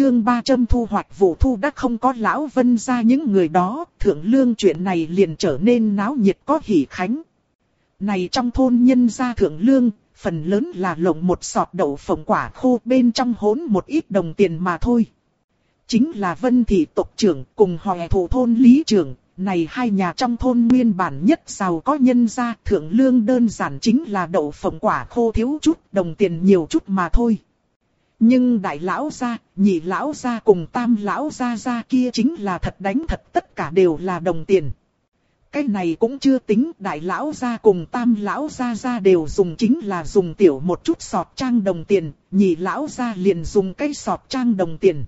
chương 300 thu hoạch vụ thu đã không có lão Vân gia những người đó, thượng lương chuyện này liền trở nên náo nhiệt có hỉ khánh. Này trong thôn nhân gia thượng lương, phần lớn là lộng một sọt đậu phộng quả khô bên trong hỗn một ít đồng tiền mà thôi. Chính là Vân thị tộc trưởng cùng Hòe thủ thôn lý trưởng, này hai nhà trong thôn nguyên bản nhất giàu có nhân gia, thượng lương đơn giản chính là đậu phộng quả khô thiếu chút, đồng tiền nhiều chút mà thôi. Nhưng đại lão gia, nhị lão gia cùng tam lão gia kia chính là thật đánh thật, tất cả đều là đồng tiền. Cái này cũng chưa tính, đại lão gia cùng tam lão gia đều dùng chính là dùng tiểu một chút sọt trang đồng tiền, nhị lão gia liền dùng cái sọt trang đồng tiền.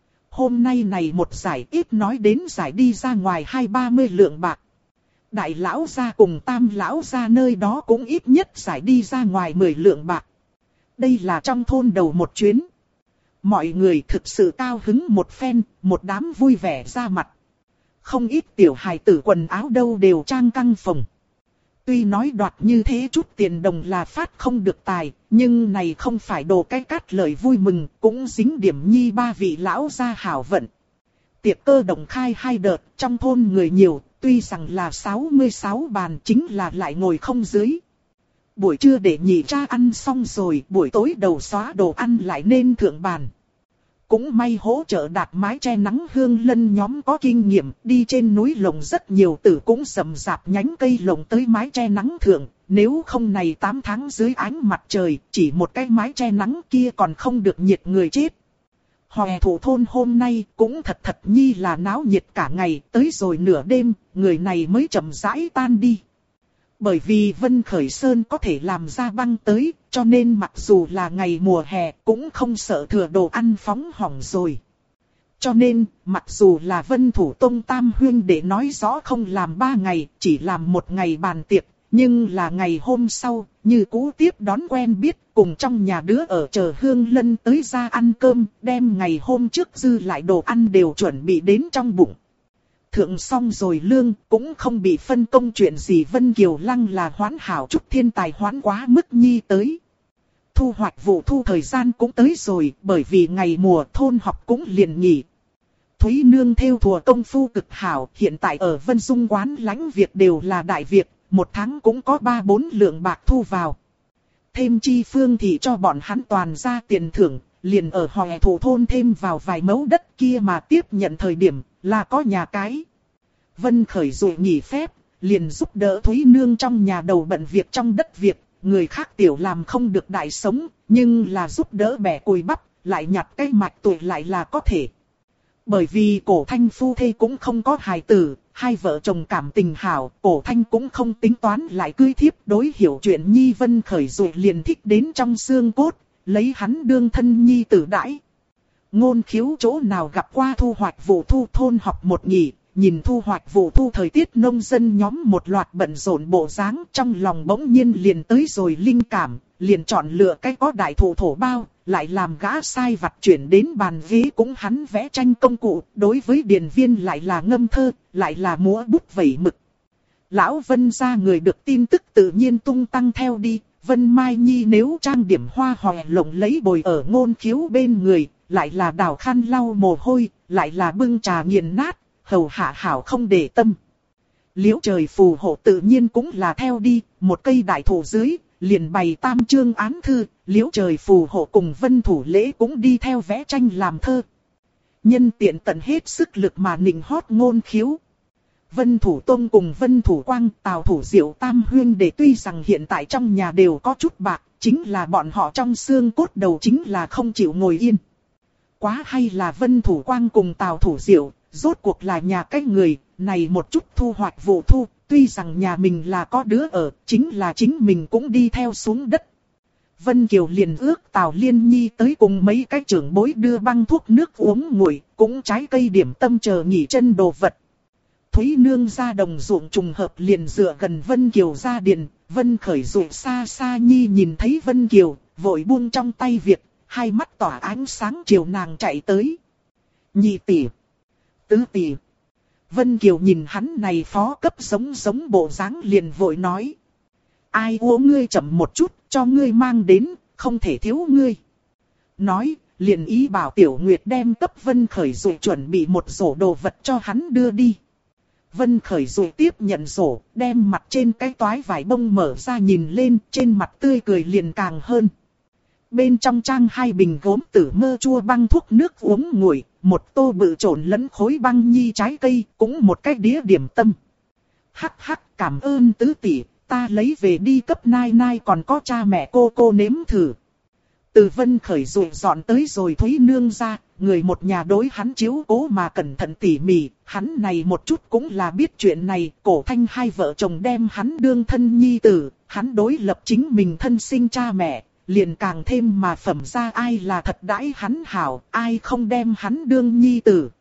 Hôm nay này một giải ít nói đến giải đi ra ngoài 20-30 lượng bạc. Đại lão gia cùng tam lão gia nơi đó cũng ít nhất giải đi ra ngoài 10 lượng bạc. Đây là trong thôn đầu một chuyến. Mọi người thực sự cao hứng một phen, một đám vui vẻ ra mặt. Không ít tiểu hài tử quần áo đâu đều trang căng phồng. Tuy nói đoạt như thế chút tiền đồng là phát không được tài, nhưng này không phải đồ cái cát lời vui mừng, cũng dính điểm nhi ba vị lão gia hảo vận. Tiệc cơ động khai 2 đợt, trong thôn người nhiều, tuy rằng là 66 bàn chính là lại ngồi không dưới. Buổi trưa để nhị cha ăn xong rồi, buổi tối đầu xóa đồ ăn lại nên thượng bàn. Cũng may hỗ trợ đạt mái che nắng hương lân nhóm có kinh nghiệm, đi trên núi lồng rất nhiều tử cũng rầm rạp nhánh cây lồng tới mái che nắng thượng, nếu không này 8 tháng dưới ánh mặt trời, chỉ một cái mái che nắng kia còn không được nhiệt người chết. Hòe thủ thôn hôm nay cũng thật nhi là náo nhiệt cả ngày, tới rồi nửa đêm, người này mới chậm rãi tan đi. Bởi vì Vân Khởi Sơn có thể làm ra băng tới, cho nên mặc dù là ngày mùa hè cũng không sợ thừa đồ ăn phóng hỏng rồi. Cho nên, mặc dù là Vân Thủ Tông Tam Huyên để nói rõ không làm 3 ngày, chỉ làm 1 ngày bàn tiệc, nhưng là ngày hôm sau, như cũ tiếp đón quen biết, cùng trong nhà đứa ở chờ Hương Lân tới ra ăn cơm, đem ngày hôm trước dư lại đồ ăn đều chuẩn bị đến trong bụng. Thượng xong rồi lương, cũng không bị phân công chuyện gì. Vân Kiều Lăng là hoán hảo chút thiên tài hoán quá mức nhi tới. Thu hoạch vụ thu thời gian cũng tới rồi, bởi vì ngày mùa thôn học cũng liền nghỉ. Thúy Nương theo thùa công phu cực hảo, hiện tại ở Vân Dung quán lãnh việc đều là đại việc, 1 tháng cũng có 3-4 lượng bạc thu vào. Thêm chi Phương thì cho bọn hắn toàn ra tiền thưởng, liền ở Hòe thủ thôn thêm vào vài mẫu đất kia mà tiếp nhận thời điểm, là có nhà cái. Vân Khởi rồi nghỉ phép, liền giúp đỡ Thúy Nương trong nhà đầu bận việc trong đất việc, người khác tiểu làm không được đại sống, nhưng là giúp đỡ bẻ cùi bắp, lại nhặt cái mạch tuổi lại là có thể. Bởi vì Cổ Thanh phu thê cũng không có hài tử, hai vợ chồng cảm tình hảo, Cổ Thanh cũng không tính toán lại cưới thiếp, đối hiểu chuyện nhi. Vân Khởi rồi liền thích đến trong xương cốt, lấy hắn đương thân nhi tử đãi. Ngôn Khiếu chỗ nào gặp qua thu hoạch vụ thu thôn học một nghỉ, nhìn thu hoạch vụ thu thời tiết nông dân nhóm một loạt bận rộn bộ dáng, trong lòng bỗng nhiên liền tới rồi linh cảm, liền chọn lựa cái có đại thụ thổ bao, lại làm gã sai vặt chuyển đến bàn ghế cũng hắn vẽ tranh công cụ, đối với điền viên lại là ngâm thơ, lại là múa bút vẩy mực. Lão Vân gia người được tin tức tự nhiên tung tăng theo đi, Vân Mai Nhi nếu trang điểm hoa hòe lộng lấy bồi ở Ngôn Khiếu bên người, lại là đào khăn lau mồ hôi, lại là bưng trà nghiền nát, hầu hạ hảo không để tâm. Liễu Trời phù hộ tự nhiên cũng là theo đi, một cây đại thụ dưới, liền bày tam chương án thư, Liễu Trời phù hộ cùng Vân Thủ Lễ cũng đi theo vẽ tranh làm thơ. Nhân tiện tận hết sức lực mà nịnh hót Ngôn Khiếu. Vân Thủ Tông cùng Vân Thủ Quang, Tào Thủ Diệu tam huyên để tuy rằng hiện tại trong nhà đều có chút bạc, chính là bọn họ trong xương cốt đầu chính là không chịu ngồi yên. Quá hay là Vân Thủ Quang cùng Tào Thủ Diệu, rốt cuộc là nhà cái người, này một chút thu hoạch vụ thu, tuy rằng nhà mình là có đứa ở, chính là chính mình cũng đi theo xuống đất. Vân Kiều liền ước Tào Liên Nhi tới cùng mấy cái trưởng bối đưa băng thuốc nước uống nguội, cũng trái cây điểm tâm chờ nghỉ chân đồ vật. Thúy Nương ra đồng ruộng trùng hợp liền dựa gần Vân Kiều ra điền, Vân Khởi ruộng xa xa nhi nhìn thấy Vân Kiều, vội buông trong tay việc, hai mắt tỏa ánh sáng chiều nàng chạy tới. Nhị tỷ, tứ tỷ. Vân Kiều nhìn hắn này phó cấp giống bộ dáng liền vội nói. Ai uống ngươi chậm một chút, cho ngươi mang đến, không thể thiếu ngươi. Nói, liền ý bảo Tiểu Nguyệt đem cấp Vân Khởi Dụ chuẩn bị một rổ đồ vật cho hắn đưa đi. Vân Khởi Dụ tiếp nhận rổ, đem mặt trên cái toái vải bông mở ra nhìn lên, trên mặt tươi cười liền càng hơn. Bên trong trang 2 bình gốm tử mơ chua băng thuốc nước uống nguội, một tô bự trộn lẫn khối băng nhi trái cây, cũng một cái đĩa điểm tâm. Hắc hắc, cảm ơn tứ tỷ, ta lấy về đi cấp nai nai còn có cha mẹ cô nếm thử. Từ Vân Khởi Dụ dọn tới rồi Thúy Nương ra, người một nhà đối hắn chiếu cố mà cẩn thận tỉ mỉ, hắn này một chút cũng là biết chuyện này, Cổ Thanh hai vợ chồng đem hắn đương thân nhi tử, hắn đối lập chính mình thân sinh cha mẹ, liền càng thêm mà phẩm ra ai là thật đãi hắn hảo, ai không đem hắn đương nhi tử.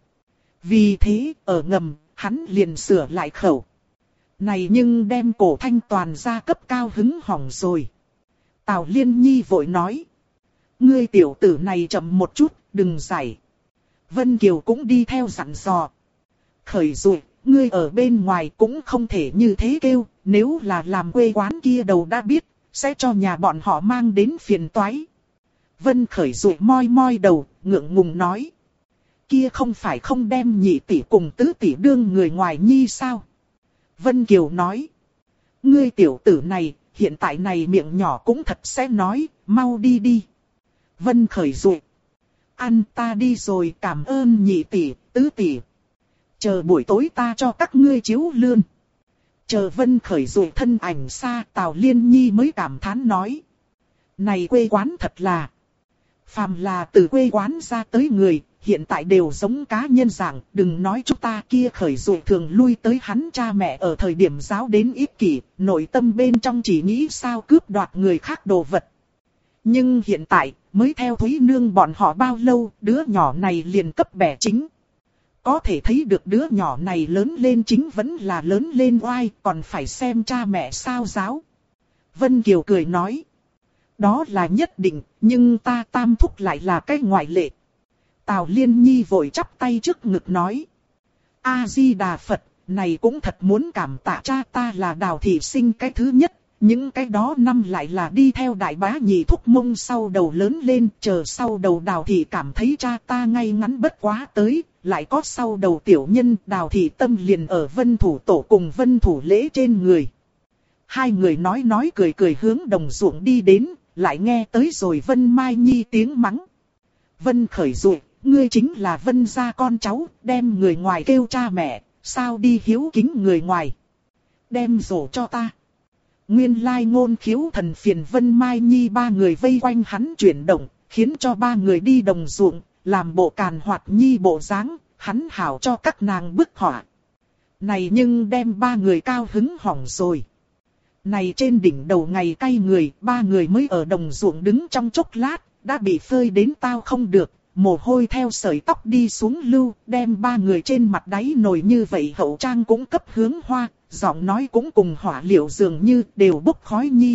Vì thế, ở ngầm, hắn liền sửa lại khẩu. Này nhưng đem Cổ Thanh toàn gia cấp cao hứng hỏng rồi. Tào Liên Nhi vội nói. Ngươi tiểu tử này chậm một chút, đừng giải. Vân Kiều cũng đi theo dặn dò. Khởi Dụ, ngươi ở bên ngoài cũng không thể như thế kêu, nếu là làm quê quán kia đầu đã biết, sẽ cho nhà bọn họ mang đến phiền toái. Vân Khởi Dụ moi moi đầu, ngượng ngùng nói. Kia không phải không đem nhị tỷ cùng tứ tỷ đương người ngoài nhi sao? Vân Kiều nói. Ngươi tiểu tử này, hiện tại này miệng nhỏ cũng thật sẽ nói, mau đi đi. Vân Khởi Dụ. Ăn ta đi rồi, cảm ơn nhị tỷ, tứ tỷ. Chờ buổi tối ta cho các ngươi chiếu lươn. Chờ Vân Khởi Dụ thân ảnh xa, Tào Liên Nhi mới cảm thán nói. Này quê quán thật là. Phàm là từ quê quán ra tới người, hiện tại đều giống cá nhân dạng, đừng nói chúng ta kia Khởi Dụ thường lui tới hắn cha mẹ ở thời điểm giáo đến ích kỷ, nội tâm bên trong chỉ nghĩ sao cướp đoạt người khác đồ vật. Nhưng hiện tại, mới theo Thúy Nương bọn họ bao lâu, đứa nhỏ này liền cấp bẻ chính. Có thể thấy được đứa nhỏ này lớn lên chính vẫn là lớn lên oai, còn phải xem cha mẹ sao giáo. Vân Kiều cười nói. Đó là nhất định, nhưng ta tam thúc lại là cái ngoại lệ. Tào Liên Nhi vội chắp tay trước ngực nói. A-di-đà Phật, này cũng thật muốn cảm tạ cha ta là Đào thị sinh cái thứ nhất. Những cái đó năm lại là đi theo đại bá nhị thúc mông sau đầu lớn lên, chờ sau đầu Đào thị cảm thấy cha ta ngay ngắn bất quá tới, lại có sau đầu tiểu nhân Đào thị tâm liền ở Vân Thủ Tổ cùng Vân Thủ Lễ trên người. Hai người nói cười hướng đồng ruộng đi đến, lại nghe tới rồi Vân Mai Nhi tiếng mắng. Vân Khởi Dụ, ngươi chính là Vân gia con cháu, đem người ngoài kêu cha mẹ, sao đi hiếu kính người ngoài. Đem rổ cho ta. Nguyên lai Ngôn Khiếu Thần phiền Vân Mai Nhi ba người vây quanh hắn chuyển động, khiến cho ba người đi đồng ruộng, làm bộ càn hoạt nhi bộ dáng, hắn hảo cho các nàng bức họa. Này nhưng đem ba người cao hứng hỏng rồi. Này trên đỉnh đầu ngày cay người, ba người mới ở đồng ruộng đứng trong chốc lát, đã bị phơi đến tao không được, mồ hôi theo sợi tóc đi xuống lưu, đem ba người trên mặt đáy nổi như vậy hậu trang cũng cấp hướng hoa, giọng nói cũng cùng hỏa liệu dường như đều bốc khói nhi.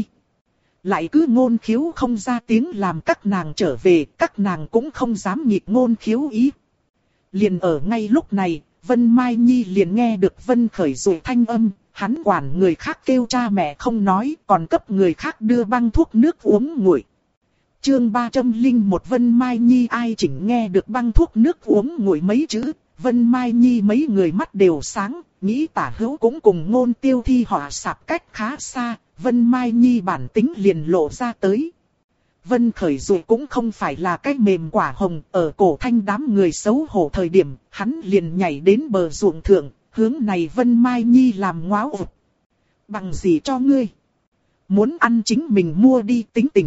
Lại cứ Ngôn Khiếu không ra tiếng làm các nàng trở về, các nàng cũng không dám nhịn Ngôn Khiếu ý. Liền ở ngay lúc này, Vân Mai Nhi liền nghe được Vân Khởi Dụ thanh âm, hắn quản người khác kêu cha mẹ không nói, còn cấp người khác đưa băng thuốc nước uống nguội. Chương 301 Vân Mai Nhi ai chỉnh nghe được băng thuốc nước uống nguội mấy chữ, Vân Mai Nhi mấy người mắt đều sáng, nghĩ tả hữu cũng cùng Ngôn Tiêu Thi họ sạp cách khá xa, Vân Mai Nhi bản tính liền lộ ra tới. Vân Khởi Dụ cũng không phải là cái mềm quả hồng, ở Cổ Thanh đám người xấu hổ thời điểm, hắn liền nhảy đến bờ ruộng thượng, hướng này Vân Mai Nhi làm ngáo ụt. Bằng gì cho ngươi? Muốn ăn chính mình mua đi tính tình.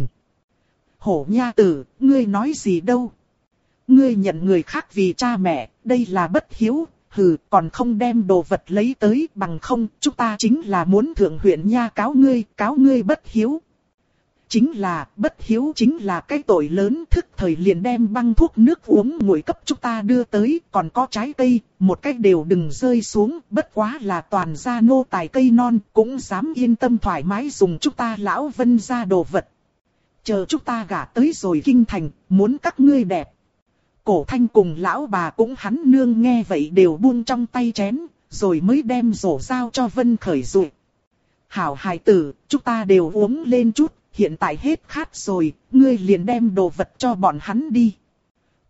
Hổ nha tử, ngươi nói gì đâu? Ngươi nhận người khác vì cha mẹ, đây là bất hiếu, hừ, còn không đem đồ vật lấy tới, bằng không, chúng ta chính là muốn thượng huyện nha cáo ngươi bất hiếu. Chính là, bất hiếu chính là cái tội lớn, thức thời liền đem băng thuốc nước uống nguội cấp chúng ta đưa tới, còn có trái cây, một cách đều đừng rơi xuống, bất quá là toàn gia nô tài cây non, cũng dám yên tâm thoải mái dùng chúng ta lão Vân gia đồ vật. Chờ chúng ta gả tới rồi kinh thành, muốn các ngươi đẹp. Cổ Thanh cùng lão bà cũng hắn nương nghe vậy đều buông trong tay chén, rồi mới đem rổ giao cho Vân Khởi Dụ. Hảo hài tử, chúng ta đều uống lên chút, hiện tại hết khát rồi, ngươi liền đem đồ vật cho bọn hắn đi.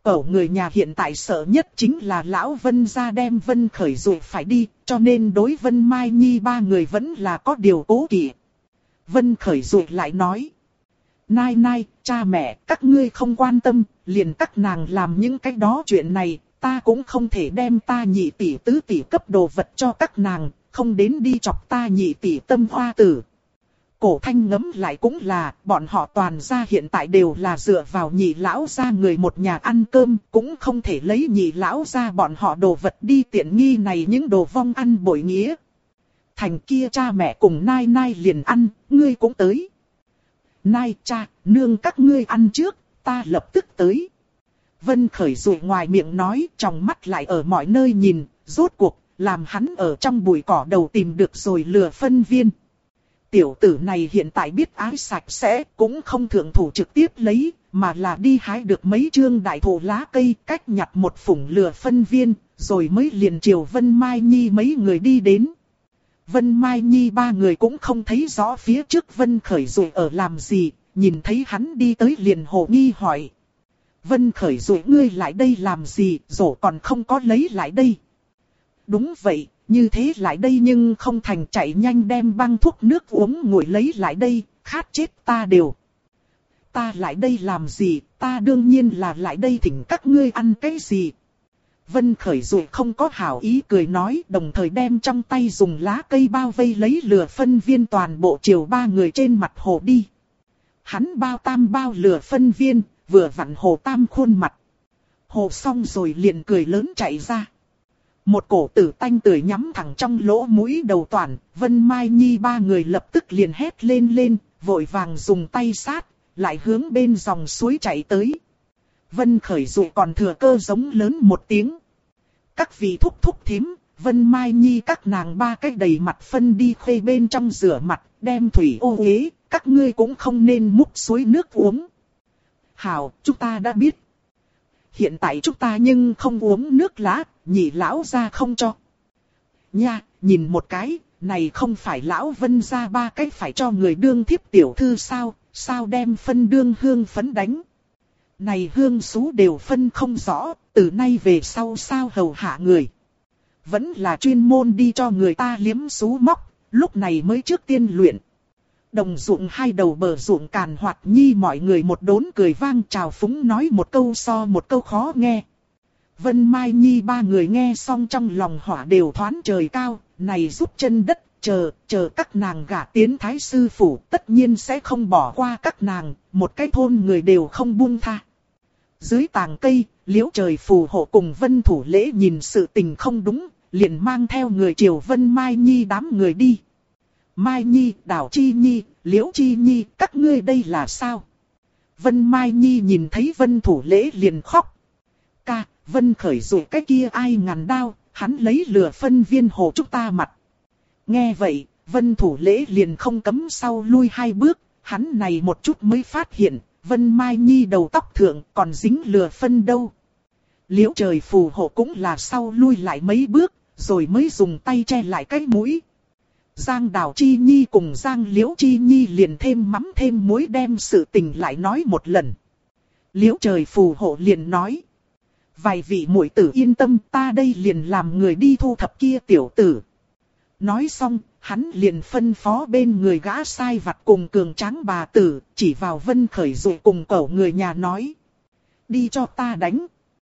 Cậu người nhà hiện tại sợ nhất chính là lão Vân gia đem Vân Khởi rồi phải đi, cho nên đối Vân Mai Nhi ba người vẫn là có điều cố kỵ. Vân Khởi rồi lại nói. Nai nai, cha mẹ, các ngươi không quan tâm, liền các nàng làm những cái đó chuyện này, ta cũng không thể đem ta nhị tỷ tứ tỷ cấp đồ vật cho các nàng, không đến đi chọc ta nhị tỷ tâm hoa tử. Cổ Thanh ngẫm lại cũng là, bọn họ toàn gia hiện tại đều là dựa vào nhị lão gia người một nhà ăn cơm, cũng không thể lấy nhị lão gia bọn họ đồ vật đi tiện nghi này những đồ vong ăn bội nghĩa. Thành kia cha mẹ cùng nai nai liền ăn, ngươi cũng tới. Nai cha, nương các ngươi ăn trước, ta lập tức tới. Vân Khởi rụi ngoài miệng nói, trong mắt lại ở mọi nơi nhìn, rốt cuộc, làm hắn ở trong bụi cỏ đầu tìm được rồi lừa phân viên. Tiểu tử này hiện tại biết ái sạch sẽ, cũng không thượng thủ trực tiếp lấy, mà là đi hái được mấy chương đại thụ lá cây, cách nhặt một phủng lừa phân viên, rồi mới liền chiều Vân Mai Nhi mấy người đi đến. Vân Mai Nhi ba người cũng không thấy rõ phía trước Vân Khởi rồi ở làm gì, nhìn thấy hắn đi tới liền hồ nghi hỏi. Vân Khởi rồi ngươi lại đây làm gì, rổ còn không có lấy lại đây. Đúng vậy, như thế lại đây nhưng không thành chạy nhanh đem băng thuốc nước uống nguội lấy lại đây, khát chết ta đều. Ta lại đây làm gì, ta đương nhiên là lại đây thỉnh các ngươi ăn cái gì. Vân Khởi rồi không có hảo ý cười nói, đồng thời đem trong tay dùng lá cây bao vây lấy lừa phân viên toàn bộ chiều ba người trên mặt hồ đi. Hắn bao tam bao lừa phân viên, vừa vặn hồ tam khuôn mặt. Hồ xong rồi liền cười lớn chạy ra. Một cổ tử tanh tưởi nhắm thẳng trong lỗ mũi đầu toàn, Vân Mai Nhi ba người lập tức liền hét lên, vội vàng dùng tay sát, lại hướng bên dòng suối chạy tới. Vân Khởi rồi còn thừa cơ giống lớn một tiếng. Các vị thúc thúc thím, Vân Mai Nhi các nàng ba cái đầy mặt phân đi khuê bên trong rửa mặt, đem thủy ô uế, các ngươi cũng không nên múc suối nước uống. Hảo, chúng ta đã biết. Hiện tại chúng ta nhưng không uống nước lá, nhị lão ra không cho. Nha, nhìn một cái, này không phải lão Vân ra ba cái phải cho người đương thiếp tiểu thư sao, sao đem phân đương hương phấn đánh. Này hương xú đều phân không rõ, từ nay về sau sao hầu hạ người. Vẫn là chuyên môn đi cho người ta liếm xú móc, lúc này mới trước tiên luyện. Đồng ruộng hai đầu bờ ruộng càn hoạt nhi mọi người một đốn cười vang chào phúng nói một câu so một câu khó nghe. Vân Mai Nhi ba người nghe xong trong lòng hỏa đều thoáng trời cao, này giúp chân đất, chờ các nàng gả tiến thái sư phủ tất nhiên sẽ không bỏ qua các nàng, một cái thôn người đều không buông tha. Dưới tàng cây, Liễu Trời phù hộ cùng Vân Thủ Lễ nhìn sự tình không đúng, liền mang theo người triều Vân Mai Nhi đám người đi. Mai Nhi, Đào Chi Nhi, Liễu Chi Nhi, các ngươi đây là sao? Vân Mai Nhi nhìn thấy Vân Thủ Lễ liền khóc. Ca, Vân Khởi rồi cái kia ai ngàn đao, hắn lấy lừa phân viên hồ chúng ta mặt. Nghe vậy, Vân Thủ Lễ liền không cấm sau lui hai bước, hắn này một chút mới phát hiện, Vân Mai Nhi đầu tóc thượng còn dính lừa phân đâu. Liễu Trời phù hộ cũng là sau lui lại mấy bước, rồi mới dùng tay che lại cái mũi. Giang Đào Chi Nhi cùng Giang Liễu Chi Nhi liền thêm mắm thêm muối đem sự tình lại nói một lần. Liễu Trời phù hộ liền nói. Vài vị muội tử yên tâm, ta đây liền làm người đi thu thập kia tiểu tử. Nói xong, hắn liền phân phó bên người gã sai vặt cùng cường tráng bà tử, chỉ vào Vân Khởi rồi cùng cậu người nhà nói. Đi cho ta đánh.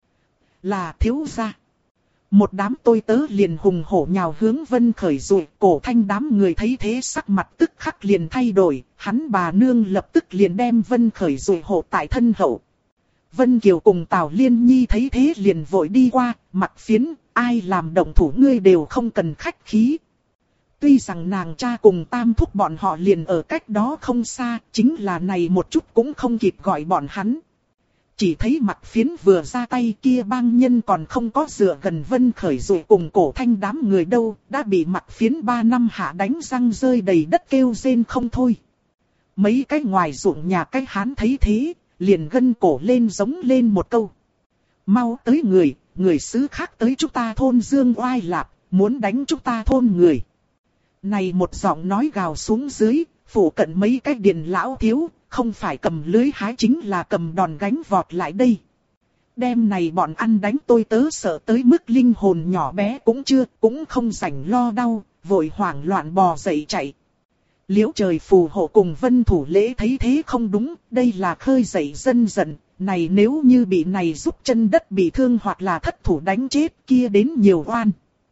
Là thiếu gia. Một đám tôi tớ liền hùng hổ nhào hướng Vân Khởi rồi, Cổ Thanh đám người thấy thế sắc mặt tức khắc liền thay đổi, hắn bà nương lập tức liền đem Vân Khởi rồi hộ tại thân hậu. Vân Kiều cùng Tào Liên Nhi thấy thế liền vội đi qua, mặt phiến, ai làm động thủ ngươi đều không cần khách khí. Tuy rằng nàng cha cùng tam thúc bọn họ liền ở cách đó không xa, chính là này một chút cũng không kịp gọi bọn hắn. Chỉ thấy mặt phiến vừa ra tay kia bang nhân còn không có dựa gần Vân Khởi rồi cùng Cổ Thanh đám người đâu, đã bị mặt phiến 3 năm hạ đánh răng rơi đầy đất kêu rên không thôi. Mấy cái ngoài ruộng nhà cái hán thấy thế, liền gân cổ lên giống lên một câu. Mau tới người xứ khác tới chúng ta thôn Dương Oai Lạp, muốn đánh chúng ta thôn người. Này một giọng nói gào xuống dưới, phủ cận mấy cái điền lão thiếu, không phải cầm lưới hái chính là cầm đòn gánh vọt lại đây. Đêm này bọn ăn đánh tôi tớ sợ tới mức linh hồn nhỏ bé cũng không rảnh lo đau, vội hoảng loạn bò dậy chạy. Liễu trời phù hộ cùng Vân Thủ Lễ thấy thế không đúng, đây là khơi dậy dân giận, này nếu như bị này giúp chân đất bị thương hoặc là thất thủ đánh chết kia đến nhiều oan.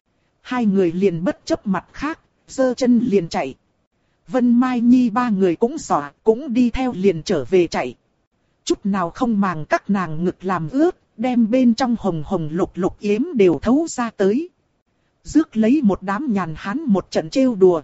Hai người liền bất chấp mặt khác, giơ chân liền chạy. Vân Mai Nhi ba người cũng dọa, cũng đi theo liền trở về chạy. Chút nào không màng các nàng ngực làm ướt, đem bên trong hồng hồng lục lục yếm đều thấu ra tới. Rước lấy một đám nhàn hán một trận trêu đùa.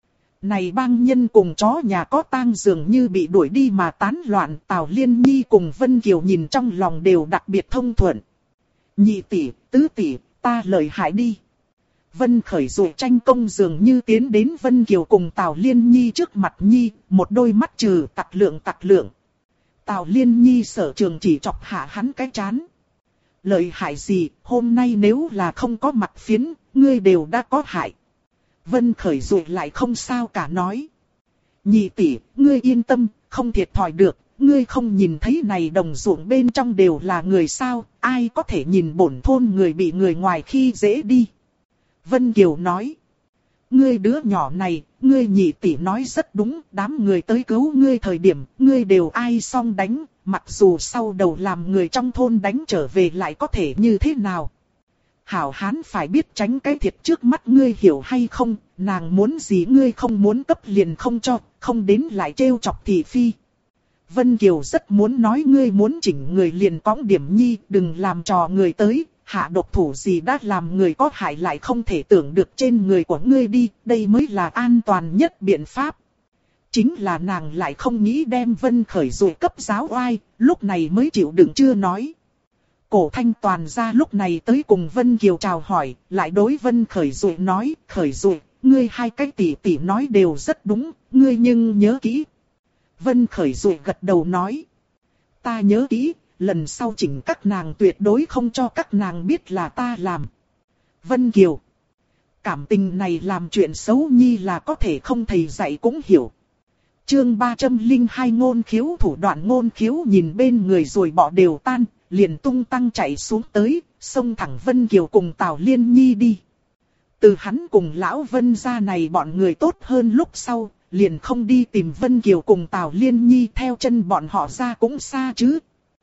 Này bang nhân cùng chó nhà có tang dường như bị đuổi đi mà tán loạn. Tào Liên Nhi cùng Vân Kiều nhìn trong lòng đều đặc biệt thông thuận. Nhị tỷ, tứ tỷ, ta lợi hại đi. Vân Khởi dụ tranh công dường như tiến đến Vân Kiều cùng Tào Liên Nhi trước mặt Nhi, một đôi mắt trừ tặc lượng. Tào Liên Nhi sở trường chỉ chọc hạ hắn cái chán. Lợi hại gì, hôm nay nếu là không có mặt phiến, ngươi đều đã có hại. Vân Khởi dụ lại không sao cả nói. Nhị tỷ, ngươi yên tâm, không thiệt thòi được, ngươi không nhìn thấy này đồng ruộng bên trong đều là người sao, ai có thể nhìn bổn thôn người bị người ngoài khi dễ đi. Vân Kiều nói. Ngươi đứa nhỏ này, ngươi nhị tỷ nói rất đúng, đám người tới cứu ngươi thời điểm, ngươi đều ai xong đánh, mặc dù sau đầu làm người trong thôn đánh trở về lại có thể như thế nào. Hảo hán phải biết tránh cái thiệt trước mắt ngươi hiểu hay không, nàng muốn gì ngươi không muốn cấp liền không cho, không đến lại trêu chọc thị phi. Vân Kiều rất muốn nói ngươi muốn chỉnh người liền cõng điểm nhi, đừng làm trò người tới, hạ độc thủ gì đã làm người có hại lại không thể tưởng được trên người của ngươi đi, đây mới là an toàn nhất biện pháp. Chính là nàng lại không nghĩ đem Vân Khởi dụ cấp giáo oai, lúc này mới chịu đựng chưa nói. Cổ Thanh Toàn ra lúc này tới cùng Vân Kiều chào hỏi, lại đối Vân Khởi dụ nói, Khởi dụ, ngươi hai cái tỷ tỷ nói đều rất đúng, ngươi nhưng nhớ kỹ. Vân Khởi dụ gật đầu nói, ta nhớ kỹ, lần sau chỉnh các nàng tuyệt đối không cho các nàng biết là ta làm. Vân Kiều, cảm tình này làm chuyện xấu nhi là có thể không thầy dạy cũng hiểu. Chương 302 ngôn khiếu thủ đoạn. Ngôn khiếu nhìn bên người rồi bỏ đều tan, liền tung tăng chạy xuống tới, xông thẳng Vân Kiều cùng Tào Liên Nhi đi. Từ hắn cùng lão Vân gia này bọn người tốt hơn lúc sau, liền không đi tìm Vân Kiều cùng Tào Liên Nhi, theo chân bọn họ ra cũng xa chứ.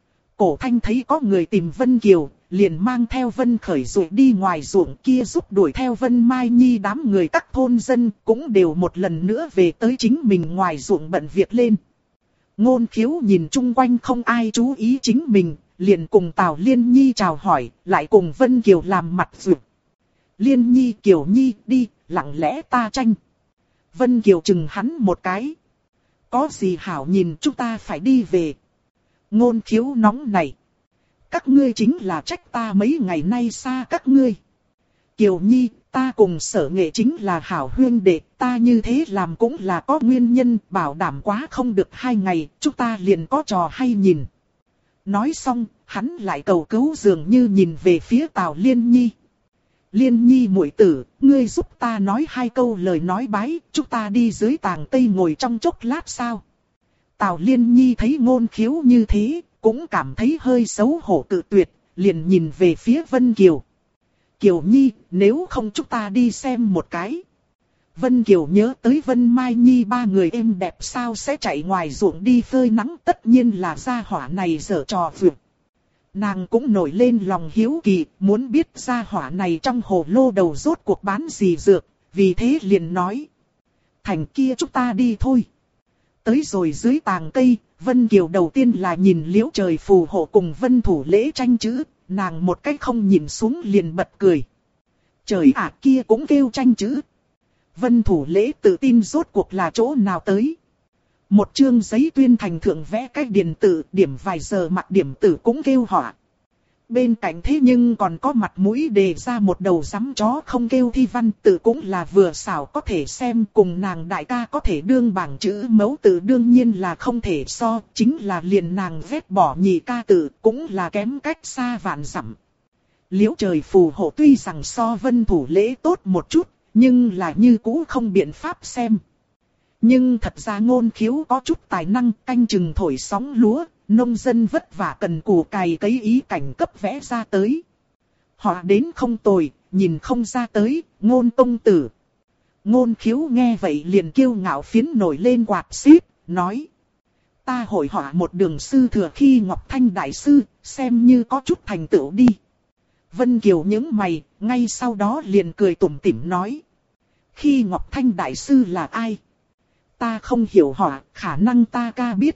Cổ Thanh thấy có người tìm Vân Kiều, liền mang theo Vân Khởi dụ đi ngoài ruộng kia giúp đuổi theo Vân Mai Nhi đám người các thôn dân, cũng đều một lần nữa về tới chính mình ngoài ruộng bận việc lên. Ngôn khiếu nhìn chung quanh không ai chú ý chính mình, liền cùng Tào Liên Nhi chào hỏi, lại cùng Vân Kiều làm mặt ruộng. Liên Nhi, Kiều Nhi, đi, lặng lẽ ta tranh. Vân Kiều chừng hắn một cái. Có gì hảo nhìn, chúng ta phải đi về. Ngôn khiếu nóng này. Các ngươi chính là trách ta mấy ngày nay xa các ngươi. Kiều Nhi, ta cùng Sở Nghệ chính là hảo huyên đệ, ta như thế làm cũng là có nguyên nhân, bảo đảm quá không được 2 ngày, chúng ta liền có trò hay nhìn. Nói xong, hắn lại cầu cứu dường như nhìn về phía Tào Liên Nhi. Liên Nhi muội tử, ngươi giúp ta nói 2 câu lời nói bái, chúng ta đi dưới tàng cây ngồi trong chốc lát sao? Tào Liên Nhi thấy ngôn khiếu như thế, cũng cảm thấy hơi xấu hổ cự tuyệt, liền nhìn về phía Vân Kiều. Kiều Nhi, nếu không chúng ta đi xem một cái. Vân Kiều nhớ tới Vân Mai Nhi ba người êm đẹp sao sẽ chạy ngoài ruộng đi phơi nắng, tất nhiên là gia hỏa này giở trò vượt. Nàng cũng nổi lên lòng hiếu kỳ, muốn biết gia hỏa này trong hồ lô đầu rốt cuộc bán gì dược, vì thế liền nói. Thành kia chúng ta đi thôi. Tới rồi dưới tàng cây, Vân Kiều đầu tiên là nhìn Liễu Trời phù hộ cùng Vân Thủ Lễ tranh chữ, nàng một cách không nhìn xuống liền bật cười. Trời ạ, kia cũng kêu tranh chữ. Vân Thủ Lễ tự tin rốt cuộc là chỗ nào tới. Một chương giấy tuyên thành thượng vẽ cách điện tử, điểm vài giờ mặt điểm tử cũng kêu họa. Bên cạnh thế nhưng còn có mặt mũi đề ra một đầu rắm chó không kêu thi văn tự, cũng là vừa xảo có thể xem, cùng nàng đại ca có thể đương bảng chữ mẫu tự đương nhiên là không thể so, chính là liền nàng vét bỏ nhị ca tự cũng là kém cách xa vạn dặm. Liễu Trời phù hộ tuy rằng so Vân Thủ Lễ tốt một chút, nhưng là như cũ không biện pháp xem. Nhưng thật ra ngôn khiếu có chút tài năng, canh chừng thổi sóng lúa, nông dân vất vả cần cù cày cấy ý cảnh cấp vẽ ra tới. Họ đến không tồi, nhìn không ra tới, Ngôn công tử. Ngôn Khiếu nghe vậy liền kiêu ngạo phiến nổi lên quạt xíp, nói. Ta hội họa một đường sư thừa khi Ngọc Thanh đại sư, xem như có chút thành tựu đi. Vân Kiều nhướng mày, ngay sau đó liền cười tủm tỉm nói. Khi Ngọc Thanh đại sư là ai? Ta không hiểu họa, khả năng ta ca biết.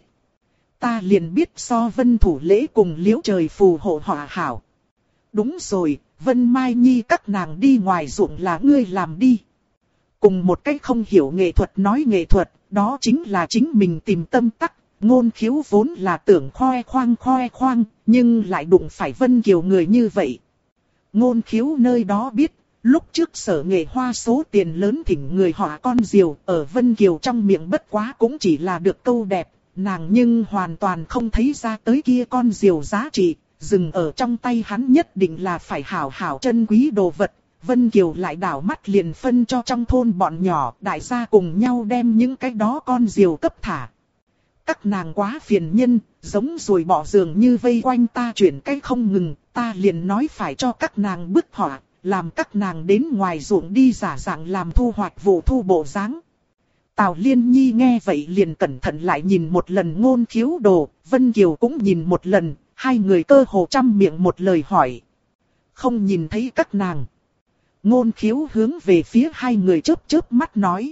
Ta liền biết so Vân Thủ Lễ cùng Liễu Trời phù hộ họa hảo. Đúng rồi, Vân Mai Nhi các nàng đi ngoài ruộng là ngươi làm đi. Cùng một cách không hiểu nghệ thuật nói nghệ thuật, đó chính là chính mình tìm tâm tắc. Ngôn Khiếu vốn là tưởng khoe khoang, nhưng lại đụng phải Vân Kiều người như vậy. Ngôn Khiếu nơi đó biết, lúc trước Sở Nghệ hoa số tiền lớn thỉnh người họa con diều ở Vân Kiều trong miệng bất quá cũng chỉ là được câu đẹp, nàng nhưng hoàn toàn không thấy ra tới kia con diều giá trị, dừng ở trong tay hắn nhất định là phải hảo hảo trân quý đồ vật. Vân Kiều lại đảo mắt liền phân cho trong thôn bọn nhỏ, đại gia cùng nhau đem những cái đó con diều cấp thả. Các nàng quá phiền nhân, giống rồi bỏ giường như vây quanh ta chuyển cách không ngừng, ta liền nói phải cho các nàng bức họa, làm các nàng đến ngoài ruộng đi giả dạng làm thu hoạch vụ thu bộ dáng. Tào Liên Nhi nghe vậy liền cẩn thận lại nhìn một lần Ngôn Khiếu đồ, Vân Kiều cũng nhìn một lần, hai người cơ hồ trăm miệng một lời hỏi. Không nhìn thấy các nàng. Ngôn Khiếu hướng về phía hai người chớp chớp mắt nói.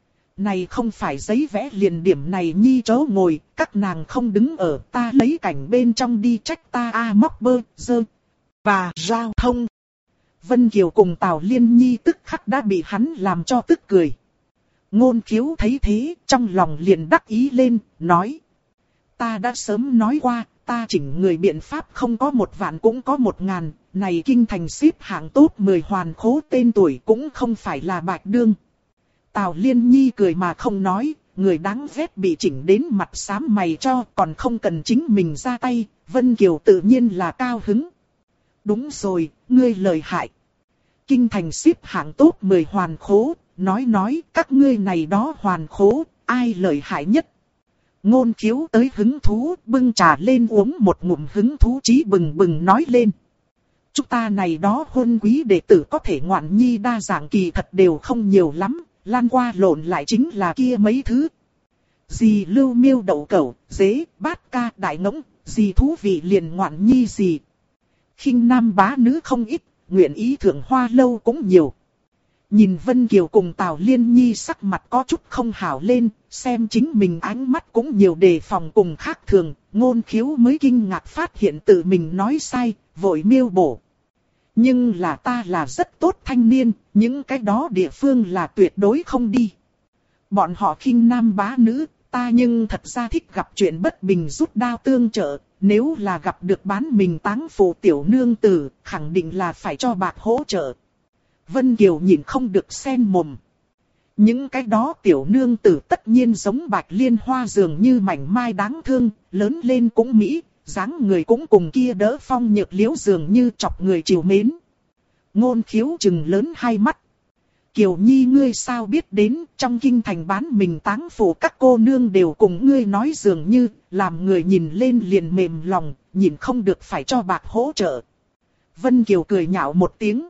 Này không phải giấy vẽ liền điểm này Nhi chỗ ngồi, các nàng không đứng ở, ta lấy cảnh bên trong đi trách ta móc bơ, dơ, và giao thông. Vân Kiều cùng Tào Liên Nhi tức khắc đã bị hắn làm cho tức cười. Ngôn Khiếu thấy thế, trong lòng liền đắc ý lên, nói. Ta đã sớm nói qua, ta chỉnh người biện pháp không có 1 vạn cũng có 1.000, này kinh thành xếp hạng top 10 hoàn khố tên tuổi cũng không phải là bạch đương. Tào Liên Nhi cười mà không nói, người đáng ghét bị chỉnh đến mặt xám mày cho, còn không cần chính mình ra tay, Vân Kiều tự nhiên là cao hứng. Đúng rồi, ngươi lợi hại. Kinh thành xếp hạng top 10 hoàn khố, nói các ngươi này đó hoàn khố, ai lợi hại nhất? Ngôn Khiếu tới hứng thú, bưng trà lên uống một ngụm hứng thú chí bừng bừng nói lên. Chúng ta này đó huân quý đệ tử có thể ngoạn nhi đa dạng kỳ thật đều không nhiều lắm, lan qua lộn lại chính là kia mấy thứ. Gì lưu miêu đậu cẩu, dế, bát ca, đại ngỗng, gì thú vị liền ngoạn nhi gì. Khinh nam bá nữ không ít, nguyện ý thượng hoa lâu cũng nhiều. Nhìn Vân Kiều cùng Tào Liên Nhi sắc mặt có chút không hảo lên, xem chính mình ánh mắt cũng nhiều đề phòng cùng khác thường, Ngôn Khiếu mới kinh ngạc phát hiện tự mình nói sai, vội miêu bổ. Nhưng là ta là rất tốt thanh niên, những cái đó địa phương là tuyệt đối không đi. Bọn họ khinh nam bá nữ, ta nhưng thật ra thích gặp chuyện bất bình rút đao tương trợ, nếu là gặp được bán mình táng phụ tiểu nương tử, khẳng định là phải cho bạc hỗ trợ. Vân Kiều nhìn không được xen mồm. Những cái đó tiểu nương tử tất nhiên giống bạch liên hoa dường như mảnh mai đáng thương, lớn lên cũng mỹ, dáng người cũng cùng kia đỡ phong nhược liễu dường như chọc người chiều mến. Ngôn Khiếu trừng lớn hai mắt. Kiều Nhi ngươi sao biết đến trong kinh thành bán mình táng phụ các cô nương đều cùng ngươi nói dường như, làm người nhìn lên liền mềm lòng, nhìn không được phải cho bạc hỗ trợ. Vân Kiều cười nhạo một tiếng.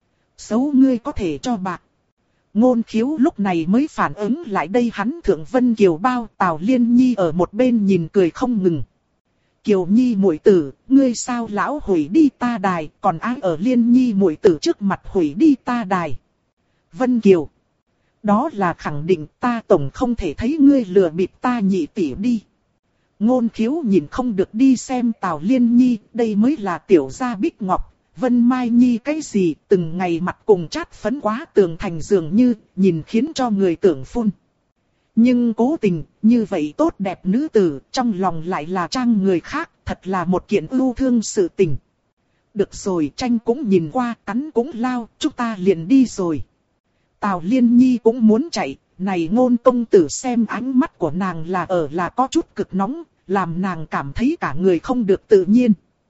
Xấu ngươi có thể cho bạc. Ngôn Khiếu lúc này mới phản ứng lại đây, hắn thượng Vân Kiều bao, Tào Liên Nhi ở một bên nhìn cười không ngừng. Kiều Nhi muội tử, ngươi sao lão hủy đi ta đài, còn ai ở Liên Nhi muội tử trước mặt hủy đi ta đài. Vân Kiều. Đó là khẳng định, ta tổng không thể thấy ngươi lừa bịp ta nhị tỷ đi. Ngôn Khiếu nhìn không được đi xem Tào Liên Nhi, đây mới là tiểu gia Bích Ngọc. Vân Mai Nhi cái gì, từng ngày mặt cùng chát phấn quá tường thành dường như, nhìn khiến cho người tưởng phun. Nhưng cố tình, như vậy tốt đẹp nữ tử, trong lòng lại là trang người khác, thật là một kiện ưu thương sự tình. Được rồi, tranh cũng nhìn qua, cắn cũng lao, chúng ta liền đi rồi. Tào Liên Nhi cũng muốn chạy, này Ngôn công tử xem ánh mắt của nàng là có chút cực nóng, làm nàng cảm thấy cả người không được tự nhiên.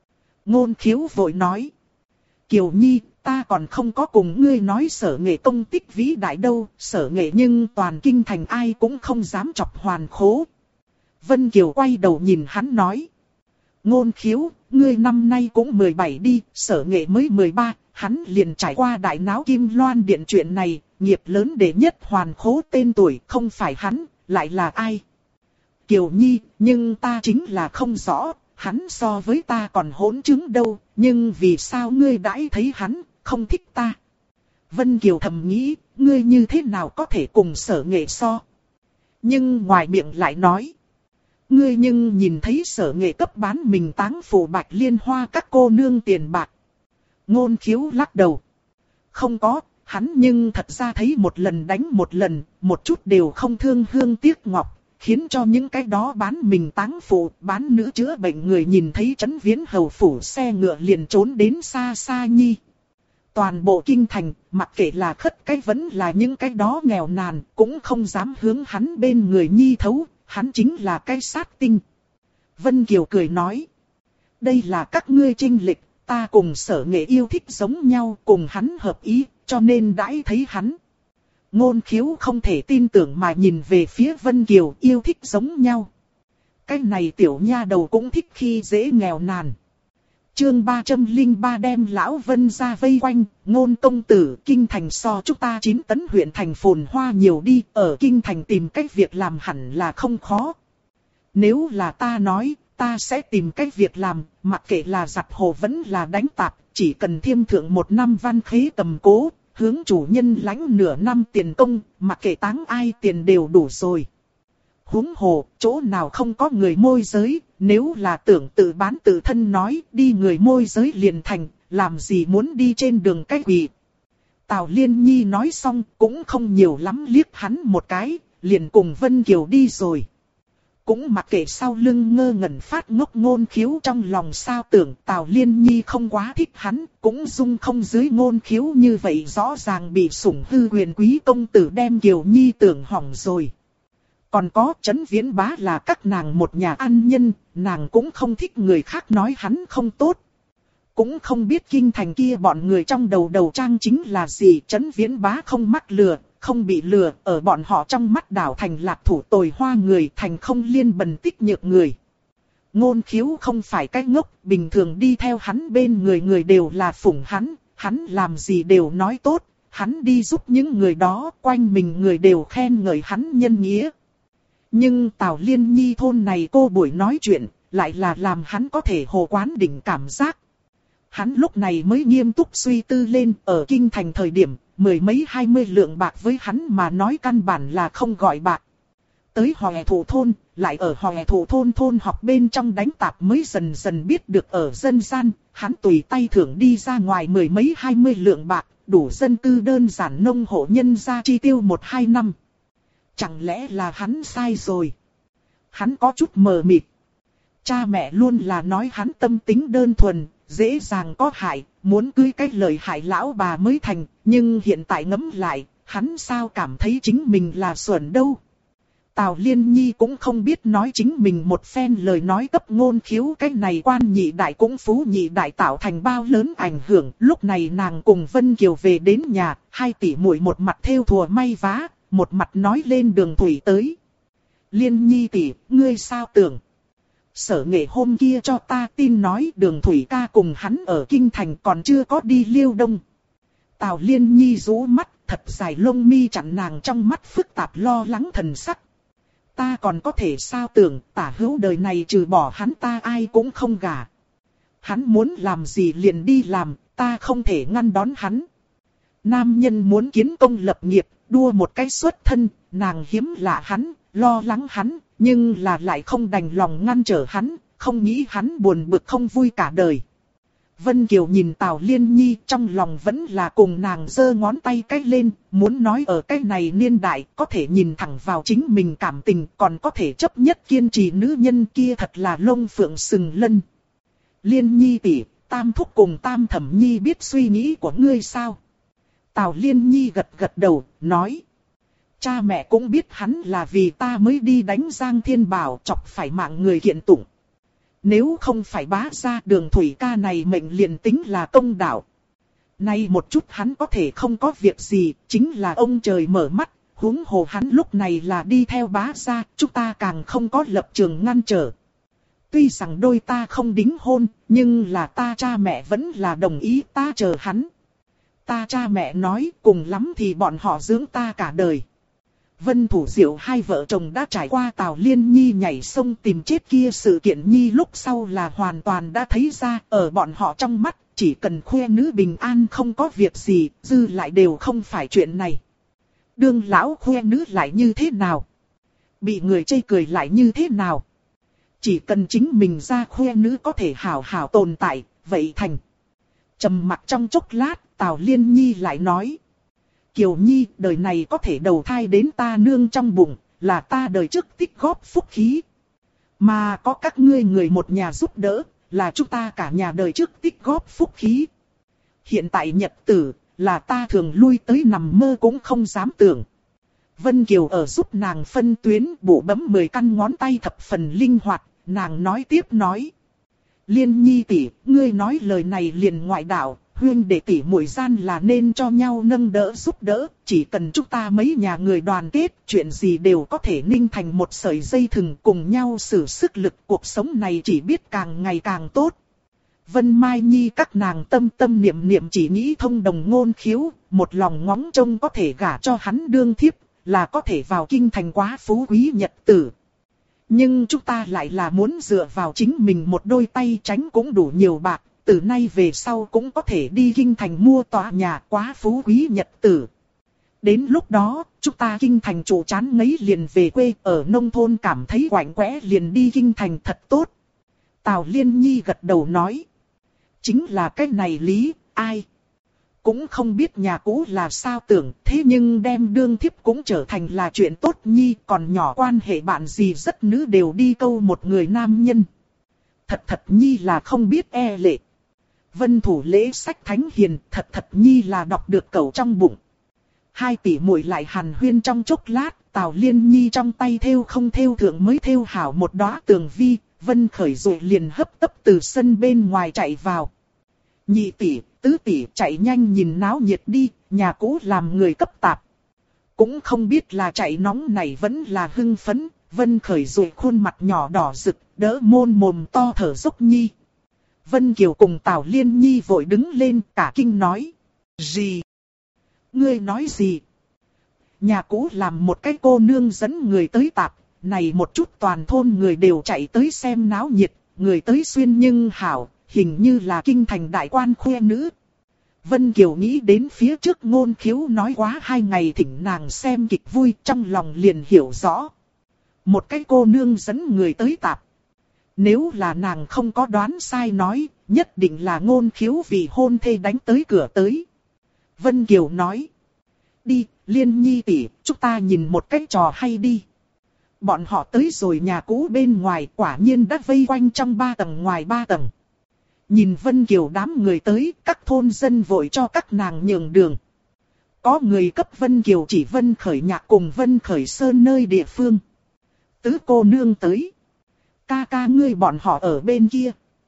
Ngôn Khiếu vội nói. Kiều Nhi, ta còn không có cùng ngươi nói Sở Nghệ công tích vĩ đại đâu, Sở Nghệ nhưng toàn kinh thành ai cũng không dám chọc hoàn khố. Vân Kiều quay đầu nhìn hắn nói. Ngôn Khiếu, ngươi năm nay cũng 17 đi, Sở Nghệ mới 13, hắn liền trải qua đại náo Kim Loan Điện chuyện này, nghiệp lớn đệ nhất hoàn khố tên tuổi, không phải hắn, lại là ai? Kiều Nhi, nhưng ta chính là không rõ, hắn so với ta còn hỗn chứng đâu, nhưng vì sao ngươi đãi thấy hắn, không thích ta? Vân Kiều thầm nghĩ, ngươi như thế nào có thể cùng Sở Nghệ so? Nhưng ngoài miệng lại nói, ngươi nhưng nhìn thấy Sở Nghệ cấp bán mình táng phủ Bạch Liên Hoa các cô nương tiền bạc. Ngôn Khiếu lắc đầu. Không có, hắn nhưng thật ra thấy một lần đánh một lần, một chút đều không thương hương tiếc ngọc, khiến cho những cái đó bán mình táng phụ, bán nữ chữa bệnh người nhìn thấy Trấn Viễn hầu phủ xe ngựa liền trốn đến xa xa nhi. Toàn bộ kinh thành, mặc kệ là khất cái vẫn là những cái đó nghèo nàn, cũng không dám hướng hắn bên người nhi thấu, hắn chính là cái sát tinh. Vân Kiều cười nói, đây là các ngươi chênh lệch, ta cùng Sở Nghệ yêu thích giống nhau, cùng hắn hợp ý, cho nên đãi thấy hắn. Ngôn Khiếu không thể tin tưởng mà nhìn về phía Vân Kiều, yêu thích giống nhau. Cái này tiểu nha đầu cũng thích khi dễ nghèo nàn. Chương 303 đem lão Vân ra vây quanh, Ngôn công tử, kinh thành so chúng ta 9 tấn huyện thành phồn hoa nhiều đi, ở kinh thành tìm cách việc làm hẳn là không khó. Nếu là ta nói, ta sẽ tìm cách việc làm, mặc kệ là giặt hồ vẫn là đánh tạp, chỉ cần thiêm thượng 1 năm văn khế cầm cố, hướng chủ nhân lãnh nửa năm tiền công, mặc kệ táng ai tiền đều đủ rồi. Huống hồ, chỗ nào không có người môi giới, nếu là tưởng tự bán tự thân nói, đi người môi giới liền thành, làm gì muốn đi trên đường cái quỷ. Tào Liên Nhi nói xong, cũng không nhiều lắm liếc hắn một cái, liền cùng Vân Kiều đi rồi. Cũng mặc kệ sau lưng ngơ ngẩn phát ngốc Ngôn Khiếu trong lòng sao tưởng Tào Liên Nhi không quá thích hắn, cũng dung không dưới Ngôn Khiếu như vậy rõ ràng bị sủng hư quyền quý công tử đem Kiều Nhi tưởng hỏng rồi. Còn có Trấn Viễn bá là các nàng một nhà ăn nhân, nàng cũng không thích người khác nói hắn không tốt. Cũng không biết kinh thành kia bọn người trong đầu trang chính là gì, Trấn Viễn bá không mắc lừa, không bị lừa, ở bọn họ trong mắt đảo thành lạc thủ tồi hoa người, thành không liên bần tích nhược người. Ngôn Khiếu không phải cái ngốc, bình thường đi theo hắn bên người người đều là phụng hắn làm gì đều nói tốt, hắn đi giúp những người đó, quanh mình người đều khen ngợi hắn nhân nghĩa. Nhưng Tào Liên Nhi thôn này cô buổi nói chuyện, lại là làm hắn có thể hồ quán đỉnh cảm giác. Hắn lúc này mới nghiêm túc suy tư lên, ở kinh thành thời điểm, 10 mấy 20 lượng bạc với hắn mà nói căn bản là không gọi bạc. Tới Hòe Thủ thôn, lại ở Hòe Thủ thôn thôn học bên trong đánh tạp mới dần dần biết được ở dân gian, hắn tùy tay thưởng đi ra ngoài 10 mấy 20 lượng bạc, đủ dân cư đơn giản nông hộ nhân ra chi tiêu 1-2 năm. Chẳng lẽ là hắn sai rồi? Hắn có chút mờ mịt. Cha mẹ luôn là nói hắn tâm tính đơn thuần, dễ dàng có hại, muốn cưới cái lời hại lão bà mới thành, nhưng hiện tại ngẫm lại, hắn sao cảm thấy chính mình là xuẩn đâu. Tào Liên Nhi cũng không biết nói chính mình một phen lời nói cấp Ngôn Khiếu cái này quan nhị đại cũng phú nhị đại tạo thành bao lớn ảnh hưởng. Lúc này nàng cùng Vân Kiều về đến nhà, 2 tỷ muội một mặt thêu thùa may vá, một mặt nói lên Đường Thủy tới. Liên Nhi tỷ, ngươi sao tưởng? Sở Nghệ hôm kia cho ta tin nói Đường Thủy ca cùng hắn ở kinh thành còn chưa có đi Liêu Đông. Tào Liên Nhi rũ mắt, thật dài lông mi chặn nàng trong mắt phức tạp lo lắng thần sắc. Ta còn có thể sao tưởng, tả hữu đời này trừ bỏ hắn ta ai cũng không gả. Hắn muốn làm gì liền đi làm, ta không thể ngăn đón hắn. Nam nhân muốn kiến công lập nghiệp, đua một cái xuất thân, nàng hiếm lạ hắn, lo lắng hắn, nhưng là lại không đành lòng ngăn trở hắn, không nghĩ hắn buồn bực không vui cả đời. Vân Kiều nhìn Tào Liên Nhi trong lòng vẫn là cùng nàng giơ ngón tay cái lên, muốn nói ở cái này niên đại có thể nhìn thẳng vào chính mình cảm tình còn có thể chấp nhất kiên trì nữ nhân kia thật là lông phượng sừng lân. Liên Nhi tỷ, Tam thúc cùng Tam thẩm Nhi biết suy nghĩ của ngươi sao? Tào Liên Nhi gật gật đầu, nói. Cha mẹ cũng biết hắn là vì ta mới đi đánh Giang Thiên Bảo chọc phải mạng người kiện tụng. Nếu không phải bá ra Đường Thủy ca này mệnh liền tính là công đạo. Nay một chút hắn có thể không có việc gì, chính là ông trời mở mắt, huống hồ hắn lúc này là đi theo bá ra, chúng ta càng không có lập trường ngăn trở. tuy rằng đôi ta không đính hôn, nhưng là ta cha mẹ vẫn là đồng ý ta chờ hắn. Ta cha mẹ nói cùng lắm thì bọn họ dưỡng ta cả đời. Vân Thủ Diệu hai vợ chồng đã trải qua Tào Liên Nhi nhảy sông tìm chết kia sự kiện Nhi lúc sau là hoàn toàn đã thấy ra ở bọn họ trong mắt, chỉ cần khoe nữ bình an không có việc gì, dư lại đều không phải chuyện này. Đương lão khoe nữ lại như thế nào? Bị người chê cười lại như thế nào? Chỉ cần chính mình ra khoe nữ có thể hảo hảo tồn tại, vậy thành. Trầm mặc trong chốc lát, Tào Liên Nhi lại nói. Kiều Nhi, đời này có thể đầu thai đến ta nương trong bụng, là ta đời trước tích góp phúc khí. Mà có các ngươi người một nhà giúp đỡ, là chúng ta cả nhà đời trước tích góp phúc khí. Hiện tại nhật tử, là ta thường lui tới nằm mơ cũng không dám tưởng. Vân Kiều ở giúp nàng phân tuyến bụ bấm 10 căn ngón tay thập phần linh hoạt, nàng nói tiếp nói. Liên Nhi tỷ, ngươi nói lời này liền ngoại đạo, huyên đệ tỷ muội gian là nên cho nhau nâng đỡ giúp đỡ, chỉ cần chúng ta mấy nhà người đoàn kết, chuyện gì đều có thể ninh thành một sợi dây thừng cùng nhau sử sức lực, cuộc sống này chỉ biết càng ngày càng tốt. Vân Mai Nhi các nàng tâm tâm niệm niệm chỉ nghĩ thông đồng ngôn khiếu, một lòng ngóng trông có thể gả cho hắn đương thiếp, là có thể vào kinh thành quá phú quý nhật tử. Nhưng chúng ta lại là muốn dựa vào chính mình một đôi tay tránh cũng đủ nhiều bạc, từ nay về sau cũng có thể đi kinh thành mua tòa nhà quá phú quý nhật tử. Đến lúc đó, chúng ta kinh thành chủ chán ngấy liền về quê, ở nông thôn cảm thấy quạnh quẽ liền đi kinh thành thật tốt. Tào Liên Nhi gật đầu nói. Chính là cái này lý, ai cũng không biết nhà cũ là sao tưởng, thế nhưng đem đương thiếp cũng trở thành là chuyện tốt Nhi, còn nhỏ quan hệ bạn gì rất nữ đều đi câu một người nam nhân. Thật Nhi là không biết e lệ. Vân Thủ lễ sách thánh hiền, thật Nhi là đọc được cẩu trong bụng. Hai tỷ muội lại hàn huyên trong chốc lát, Tào Liên Nhi trong tay thêu không thêu thượng mới thêu hảo một đóa tường vi, Vân Khởi rồi liền hấp tấp từ sân bên ngoài chạy vào. Nhị tỷ, tứ tỷ chạy nhanh nhìn náo nhiệt đi, nhà cũ làm người cấp tạp. Cũng không biết là chạy nóng này vẫn là hưng phấn, Vân Khởi rồi khuôn mặt nhỏ đỏ rực, đỡ môn mồm to thở dốc Nhi. Vân Kiều cùng Tào Liên Nhi vội đứng lên cả kinh nói. Gì? Ngươi nói gì? Nhà cũ làm một cái cô nương dẫn người tới tạp, này một chút toàn thôn người đều chạy tới xem náo nhiệt, người tới xuyên nhưng hảo, hình như là kinh thành đại quan khoe nữ. Vân Kiều nghĩ đến phía trước ngôn khiếu nói quá 2 ngày thỉnh nàng xem kịch vui, trong lòng liền hiểu rõ. Một cái cô nương dẫn người tới tạp. Nếu là nàng không có đoán sai nói, nhất định là ngôn khiếu vì hôn thê đánh tới cửa tới. Vân Kiều nói. Đi, Liên Nhi tỷ, chúng ta nhìn một cái trò hay đi. Bọn họ tới rồi nhà cũ bên ngoài quả nhiên đã vây quanh trong 3 tầng ngoài 3 tầng. Nhìn Vân Kiều đám người tới, các thôn dân vội cho các nàng nhường đường. Có người cấp Vân Kiều chỉ Vân Khởi Nhạc cùng Vân Khởi Sơn nơi địa phương. Tứ cô nương tới. Ca ca ngươi bọn họ ở bên kia.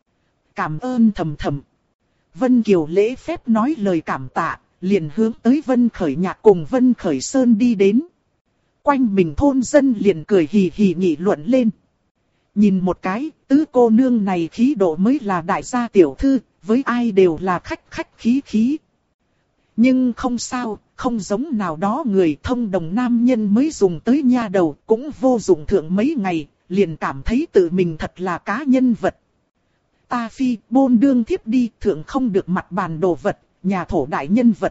Cảm ơn thầm. Vân Kiều lễ phép nói lời cảm tạ, liền hướng tới Vân Khởi Nhạc cùng Vân Khởi Sơn đi đến. Quanh mình thôn dân liền cười hì hì nghị luận lên. Nhìn một cái, tứ cô nương này khí độ mới là đại gia tiểu thư, với ai đều là khách khí. Nhưng không sao, không giống nào đó người thông đồng nam nhân mới dùng tới nha đầu, cũng vô dụng thượng mấy ngày, liền cảm thấy tự mình thật là cá nhân vật. Ta phi, bôn đương thiếp đi, thượng không được mặt bàn đồ vật, nhà thổ đại nhân vật.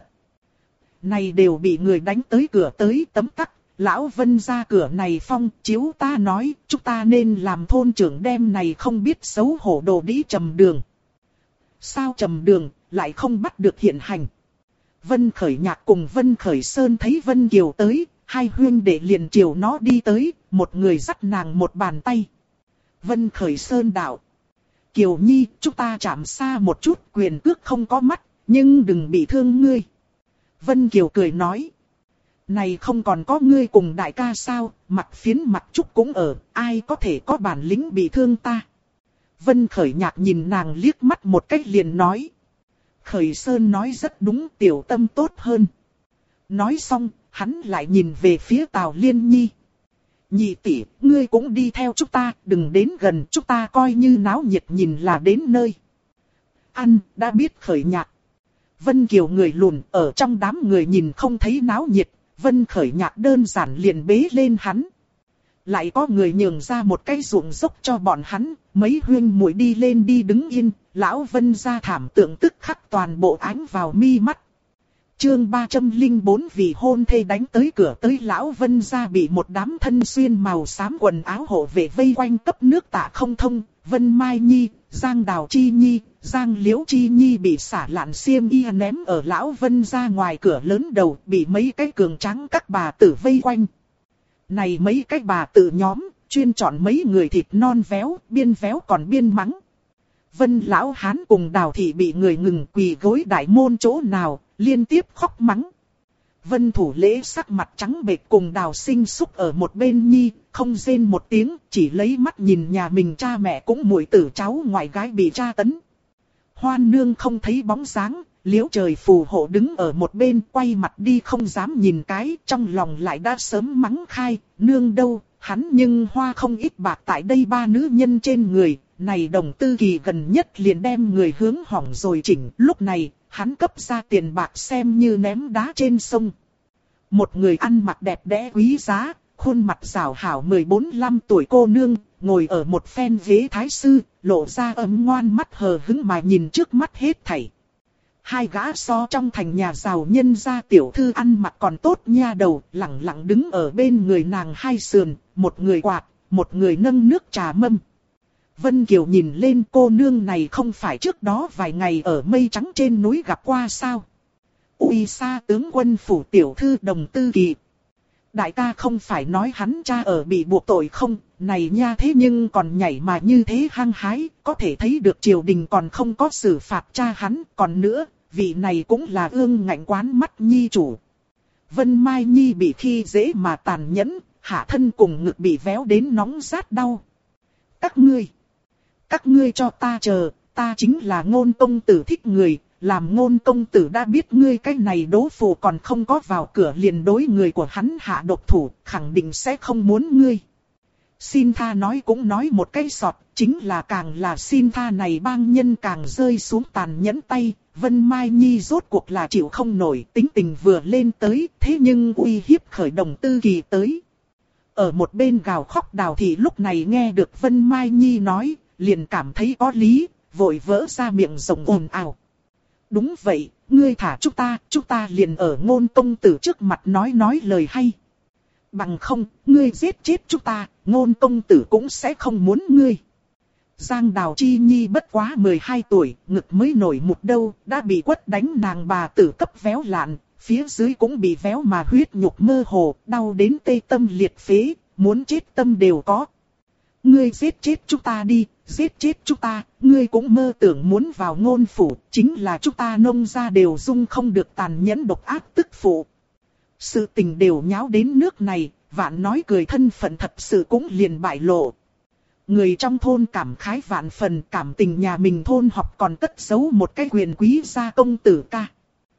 Này đều bị người đánh tới cửa tới tấm tắc. Lão Vân ra cửa này phong, chiếu ta nói, chúng ta nên làm thôn trưởng đem này không biết xấu hổ đồ đĩ trầm đường. Sao trầm đường, lại không bắt được hiện hành. Vân Khởi Nhạc cùng Vân Khởi Sơn thấy Vân Kiều tới, hai huynh đệ liền chiều nó đi tới, một người dắt nàng một bàn tay. Vân Khởi Sơn đạo. Kiều Nhi, chúng ta chạm xa một chút, quyền cước không có mắt, nhưng đừng bị thương ngươi. Vân Kiều cười nói. Này không còn có ngươi cùng đại ca sao, mặt phiến mặt trúc cũng ở, ai có thể có bản lĩnh bị thương ta. Vân Khởi Nhạc nhìn nàng liếc mắt một cách liền nói. Khởi Sơn nói rất đúng, tiểu tâm tốt hơn. Nói xong, hắn lại nhìn về phía Tào Liên Nhi. Nhị tỷ, ngươi cũng đi theo chúng ta, đừng đến gần, chúng ta coi như náo nhiệt nhìn là đến nơi. Ăn, đã biết khởi nhạc. Vân Kiều người lùn ở trong đám người nhìn không thấy náo nhiệt, Vân khởi nhạc đơn giản liền bế lên hắn. Lại có người nhường ra một cái ruộng dốc cho bọn hắn, mấy huynh muội đi lên đi đứng yên, lão Vân ra thảm tượng tức khắc toàn bộ ánh vào mi mắt. Chương 304 vì hôn thê đánh tới cửa tới lão Vân ra bị một đám thân xuyên màu xám quần áo hộ vệ vây quanh cấp nước tạ không thông, Vân Mai Nhi, Giang Đào Chi Nhi, Giang Liễu Chi Nhi bị xả lạn xiêm y ném ở lão Vân ra ngoài cửa lớn đầu, bị mấy cái cường tráng các bà tử vây quanh. Này mấy cái bà tử nhóm, chuyên chọn mấy người thịt non véo còn biên mắng. Vân lão hán cùng Đào thị bị người ngừng quỳ gối đại môn chỗ nào, liên tiếp khóc mắng. Vân thủ lễ sắc mặt trắng bệch cùng Đào sinh xúc ở một bên nhi, không rên một tiếng, chỉ lấy mắt nhìn nhà mình cha mẹ cũng muội tử cháu ngoại gái bị tra tấn. Hoan nương không thấy bóng dáng, Liễu trời phù hộ đứng ở một bên quay mặt đi không dám nhìn cái, trong lòng lại đã sớm mắng khai, nương đâu, hắn nhưng hoa không ít bạc tại đây ba nữ nhân trên người, này Đồng Tư Kỳ gần nhất liền đem người hướng hỏng rồi chỉnh, lúc này, hắn cấp ra tiền bạc xem như ném đá trên sông. Một người ăn mặc đẹp đẽ quý giá, khuôn mặt rảo hảo 14-15 tuổi cô nương, ngồi ở một phen ghế thái sư, lộ ra ấm ngoan mắt hờ hững mà nhìn trước mắt hết thảy. Hai gã so trong thành nhà giàu nhân gia tiểu thư ăn mặc còn tốt nha đầu, lẳng lặng đứng ở bên người nàng hai sườn, một người quạt, một người nâng nước trà mâm. Vân Kiều nhìn lên cô nương này không phải trước đó vài ngày ở mây trắng trên núi gặp qua sao? Uy Sa tướng quân phủ tiểu thư Đồng Tư Kỳ. Đại ca không phải nói hắn cha ở bị buộc tội không, này nha thế nhưng còn nhảy mà như thế hăng hái, có thể thấy được triều đình còn không có xử phạt cha hắn, còn nữa, vị này cũng là ương ngạnh quán mắt nhi chủ. Vân Mai Nhi bị khi dễ mà tàn nhẫn, hạ thân cùng ngực bị véo đến nóng rát đau. Các ngươi cho ta chờ, ta chính là Ngôn công tử thích người, làm Ngôn công tử đã biết ngươi cái này đố phụ còn không có vào cửa liền đối người của hắn hạ độc thủ, khẳng định sẽ không muốn ngươi. Xin tha nói cũng nói một cái sọt, chính là càng là xin tha này bang nhân càng rơi xuống tàn nhẫn tay, Vân Mai Nhi rốt cuộc là chịu không nổi, tính tình vừa lên tới, thế nhưng uy hiếp khởi Đồng Tư Kỳ tới. Ở một bên gào khóc Đào thị lúc này nghe được Vân Mai Nhi nói, liền cảm thấy có lý, vội vỡ ra miệng rồng ồn ào. Đúng vậy, ngươi thả chúng ta liền ở Ngôn công tử trước mặt nói lời hay. Bằng không, ngươi giết chết chúng ta, Ngôn công tử cũng sẽ không muốn ngươi. Giang Đào Chi Nhi bất quá 12 tuổi, ngực mới nổi mụt đâu, đã bị quất đánh nàng bà tử cấp véo lạn, phía dưới cũng bị véo mà huyết nhục mơ hồ, đau đến tê tâm liệt phế, muốn chết tâm đều có. Ngươi giết chết chúng ta đi, giết chết chúng ta, ngươi cũng mơ tưởng muốn vào Ngôn phủ, chính là chúng ta nông gia đều dung không được tàn nhẫn độc ác tức phụ. Sự tình đều nháo đến nước này, vạn nói cười thân phận thật sự cũng liền bại lộ. Người trong thôn cảm khái vạn phần, cảm tình nhà mình thôn học còn cất giấu một cái quyền quý gia công tử ca.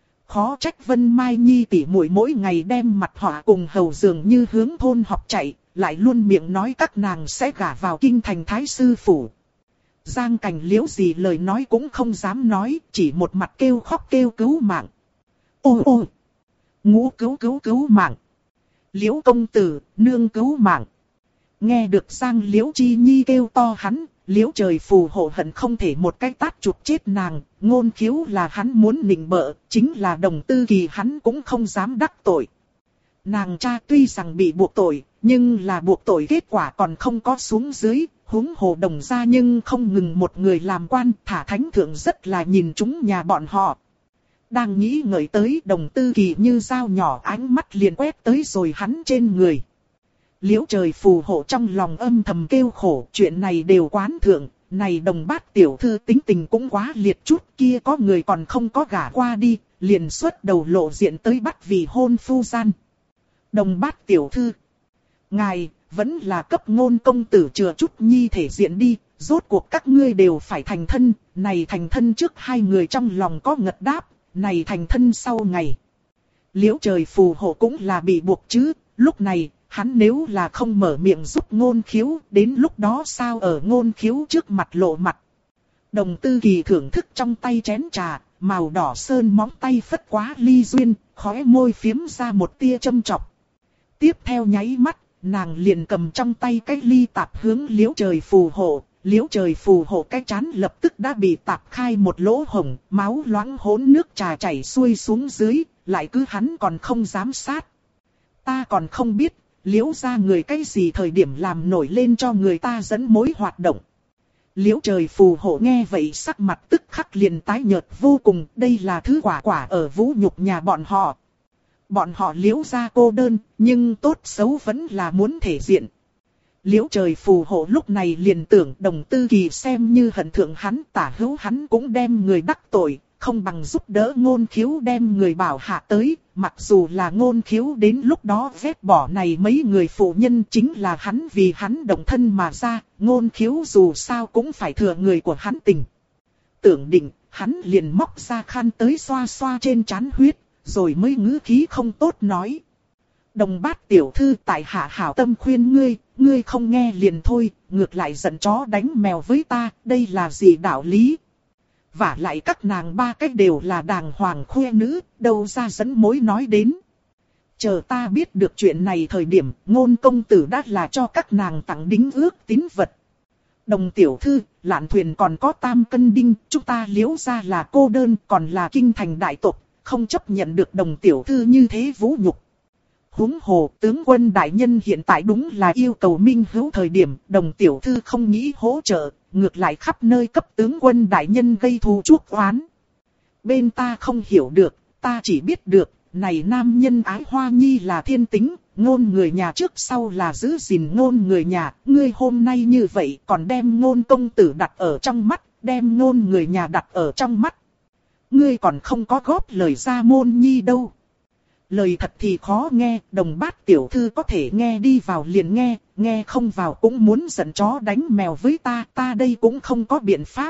Khó trách Vân Mai Nhi tỉ muội mỗi ngày đem mặt họ cùng hầu dường như hướng thôn học chạy, lại luôn miệng nói các nàng sẽ gả vào kinh thành thái sư phủ. Giang Cảnh Liễu gì lời nói cũng không dám nói, chỉ một mặt kêu khóc kêu cứu mạng. Ôi! Ngũ cứu mạng! Liễu công tử, nương cứu mạng! Nghe được Giang Liễu Chi Nhi kêu to hắn, Liễu trời phù hộ hận không thể một cái tát chụp chết nàng, Ngôn khiếu là hắn muốn nịnh bợ, chính là Đồng Tư Kỳ hắn cũng không dám đắc tội. Nàng cha tuy rằng bị buộc tội, nhưng là buộc tội kết quả còn không có xuống dưới, huống hồ Đồng gia nhưng không ngừng một người làm quan, thả thánh thượng rất là nhìn chúng nhà bọn họ. Đang nghĩ ngợi tới Đồng Tư Kỳ như dao nhỏ ánh mắt liền quét tới rồi hắn trên người. Liễu trời phù hộ trong lòng âm thầm kêu khổ, chuyện này đều quán thượng, này Đồng bát tiểu thư tính tình cũng quá liệt chút, kia có người còn không có gả qua đi, liền xuất đầu lộ diện tới bắt vì hôn phu gian. Đồng bát tiểu thư, ngài, vẫn là cấp Ngôn công tử chừa chút nhi thể diện đi, rốt cuộc các ngươi đều phải thành thân, này thành thân trước hai người trong lòng có ngật đáp, này thành thân sau ngày. Liễu trời phù hộ cũng là bị buộc chứ, lúc này, hắn nếu là không mở miệng giúp Ngôn Khiếu, đến lúc đó sao ở Ngôn Khiếu trước mặt lộ mặt. Đồng Tư Kỳ thưởng thức trong tay chén trà, màu đỏ sơn móng tay phất quá ly duyên, khóe môi phiếm ra một tia châm chọc. Tiếp theo nháy mắt, nàng liền cầm trong tay cái ly tạp hướng Liễu Trời phù hộ. Liễu Trời phù hộ cái chán lập tức đã bị tạp khai một lỗ hổng, máu loãng hỗn nước trà chảy xuôi xuống dưới, lại cứ hắn còn không dám sát. Ta còn không biết, Liễu gia người cái gì thời điểm làm nổi lên cho người ta dẫn mối hoạt động. Liễu Trời phù hộ nghe vậy sắc mặt tức khắc liền tái nhợt vô cùng, đây là thứ quả ở vũ nhục nhà bọn họ. Bọn họ Liễu gia cô đơn, nhưng tốt xấu vẫn là muốn thể diện. Liễu Trời phù hộ lúc này liền tưởng Đồng Tư Kỳ xem như hận thượng hắn, tả hữu hắn cũng đem người đắc tội, không bằng giúp đỡ Ngôn Khiếu đem người bảo hạ tới, mặc dù là Ngôn Khiếu đến lúc đó ghét bỏ này mấy người phụ nhân chính là hắn vì hắn động thân mà ra, Ngôn Khiếu dù sao cũng phải thừa người của hắn tình. Tưởng định, hắn liền móc ra khăn tới xoa xoa trên trán huyết, rồi mới ngữ khí không tốt nói. Đồng Bát tiểu thư, tại hạ hảo tâm khuyên ngươi không nghe liền thôi, ngược lại giận chó đánh mèo với ta, đây là gì đạo lý? Vả lại các nàng ba cách đều là đàng hoàng khuê nữ, đâu ra dẫn mối nói đến. Chờ ta biết được chuyện này thời điểm, Ngôn công tử đã là cho các nàng tặng đính ước tín vật. Đồng tiểu thư, Lạn Thuyền còn có Tam Cân Đinh, chúng ta Liễu gia là cô đơn, còn là kinh thành đại tộc, không chấp nhận được đồng tiểu thư như thế vũ nhục. Huống hồ, tướng quân đại nhân hiện tại đúng là yêu cầu minh hữu thời điểm, Đồng tiểu thư không nghĩ hỗ trợ, ngược lại khắp nơi cấp tướng quân đại nhân gây thù chuốc oán. Bên ta không hiểu được, ta chỉ biết được, này nam nhân ái hoa nhi là thiên tính, Ngôn người nhà trước sau là giữ gìn Ngôn người nhà, ngươi hôm nay như vậy còn đem Ngôn công tử đặt ở trong mắt, đem Ngôn người nhà đặt ở trong mắt. Ngươi còn không có góp lời ra môn nhi đâu. Lời thật thì khó nghe, Đồng Bát tiểu thư có thể nghe đi vào liền nghe, nghe không vào cũng muốn giận chó đánh mèo với ta đây cũng không có biện pháp.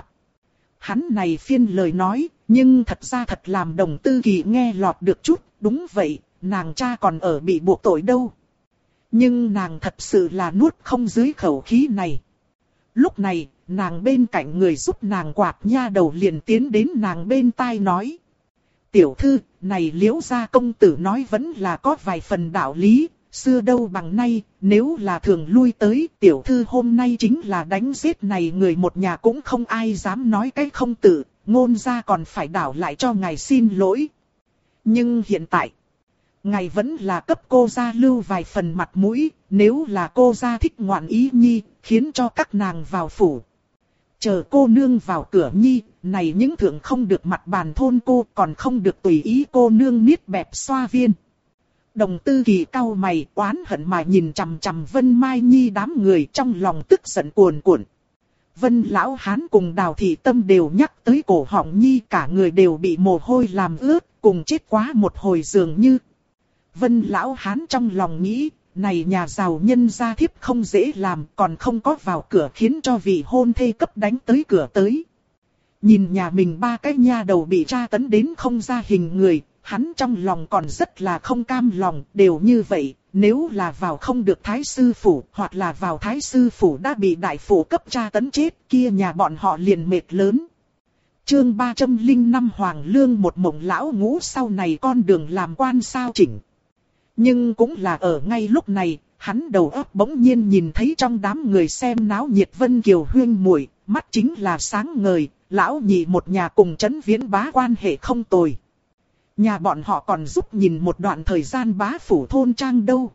Hắn này phiên lời nói, nhưng thật ra thật làm Đồng Tư Kỳ nghe lọt được chút, đúng vậy, nàng cha còn ở bị buộc tội đâu. Nhưng nàng thật sự là nuốt không dưới khẩu khí này. Lúc này, nàng bên cạnh người giúp nàng quạt nha đầu liền tiến đến nàng bên tai nói. Tiểu thư, này Liễu gia công tử nói vẫn là có vài phần đạo lý, xưa đâu bằng nay, nếu là thường lui tới, tiểu thư hôm nay chính là đánh giết này người một nhà cũng không ai dám nói cái không tự, Ngôn gia còn phải đảo lại cho ngài xin lỗi. Nhưng hiện tại, ngài vẫn là cấp cô gia lưu vài phần mặt mũi, nếu là cô gia thích ngoạn ý nhi, khiến cho các nàng vào phủ. Chờ cô nương vào cửa nhi, này những thượng không được mặt bàn thôn cô còn không được tùy ý cô nương niết bẹp xoa viên. Đồng Tư Kỳ cau mày oán hận mà nhìn chằm chằm Vân Mai Nhi đám người trong lòng tức giận cuồn cuộn. Vân Lão Hán cùng Đào Thị Tâm đều nhắc tới cổ họng Nhi, cả người đều bị mồ hôi làm ướt, cùng chết quá một hồi dường như. Vân Lão Hán trong lòng nghĩ, này nhà giàu nhân gia thiếp không dễ làm, còn không có vào cửa khiến cho vị hôn thê cấp đánh tới cửa tới. Nhìn nhà mình ba cái nha đầu bị tra tấn đến không ra hình người, hắn trong lòng còn rất là không cam lòng, đều như vậy, nếu là vào không được thái sư phủ, hoặc là vào thái sư phủ đã bị đại phủ cấp tra tấn chết, kia nhà bọn họ liền mệt lớn. Chương 305 Hoàng Lương một mộng lão ngũ sau này con đường làm quan sao chỉnh. Nhưng cũng là ở ngay lúc này, hắn đầu óc bỗng nhiên nhìn thấy trong đám người xem náo nhiệt Vân Kiều huyên muội, mắt chính là sáng ngời, lão nhị một nhà cùng Trấn Viễn Bá quan hệ không tồi. Nhà bọn họ còn giúp nhìn một đoạn thời gian bá phủ thôn trang đâu.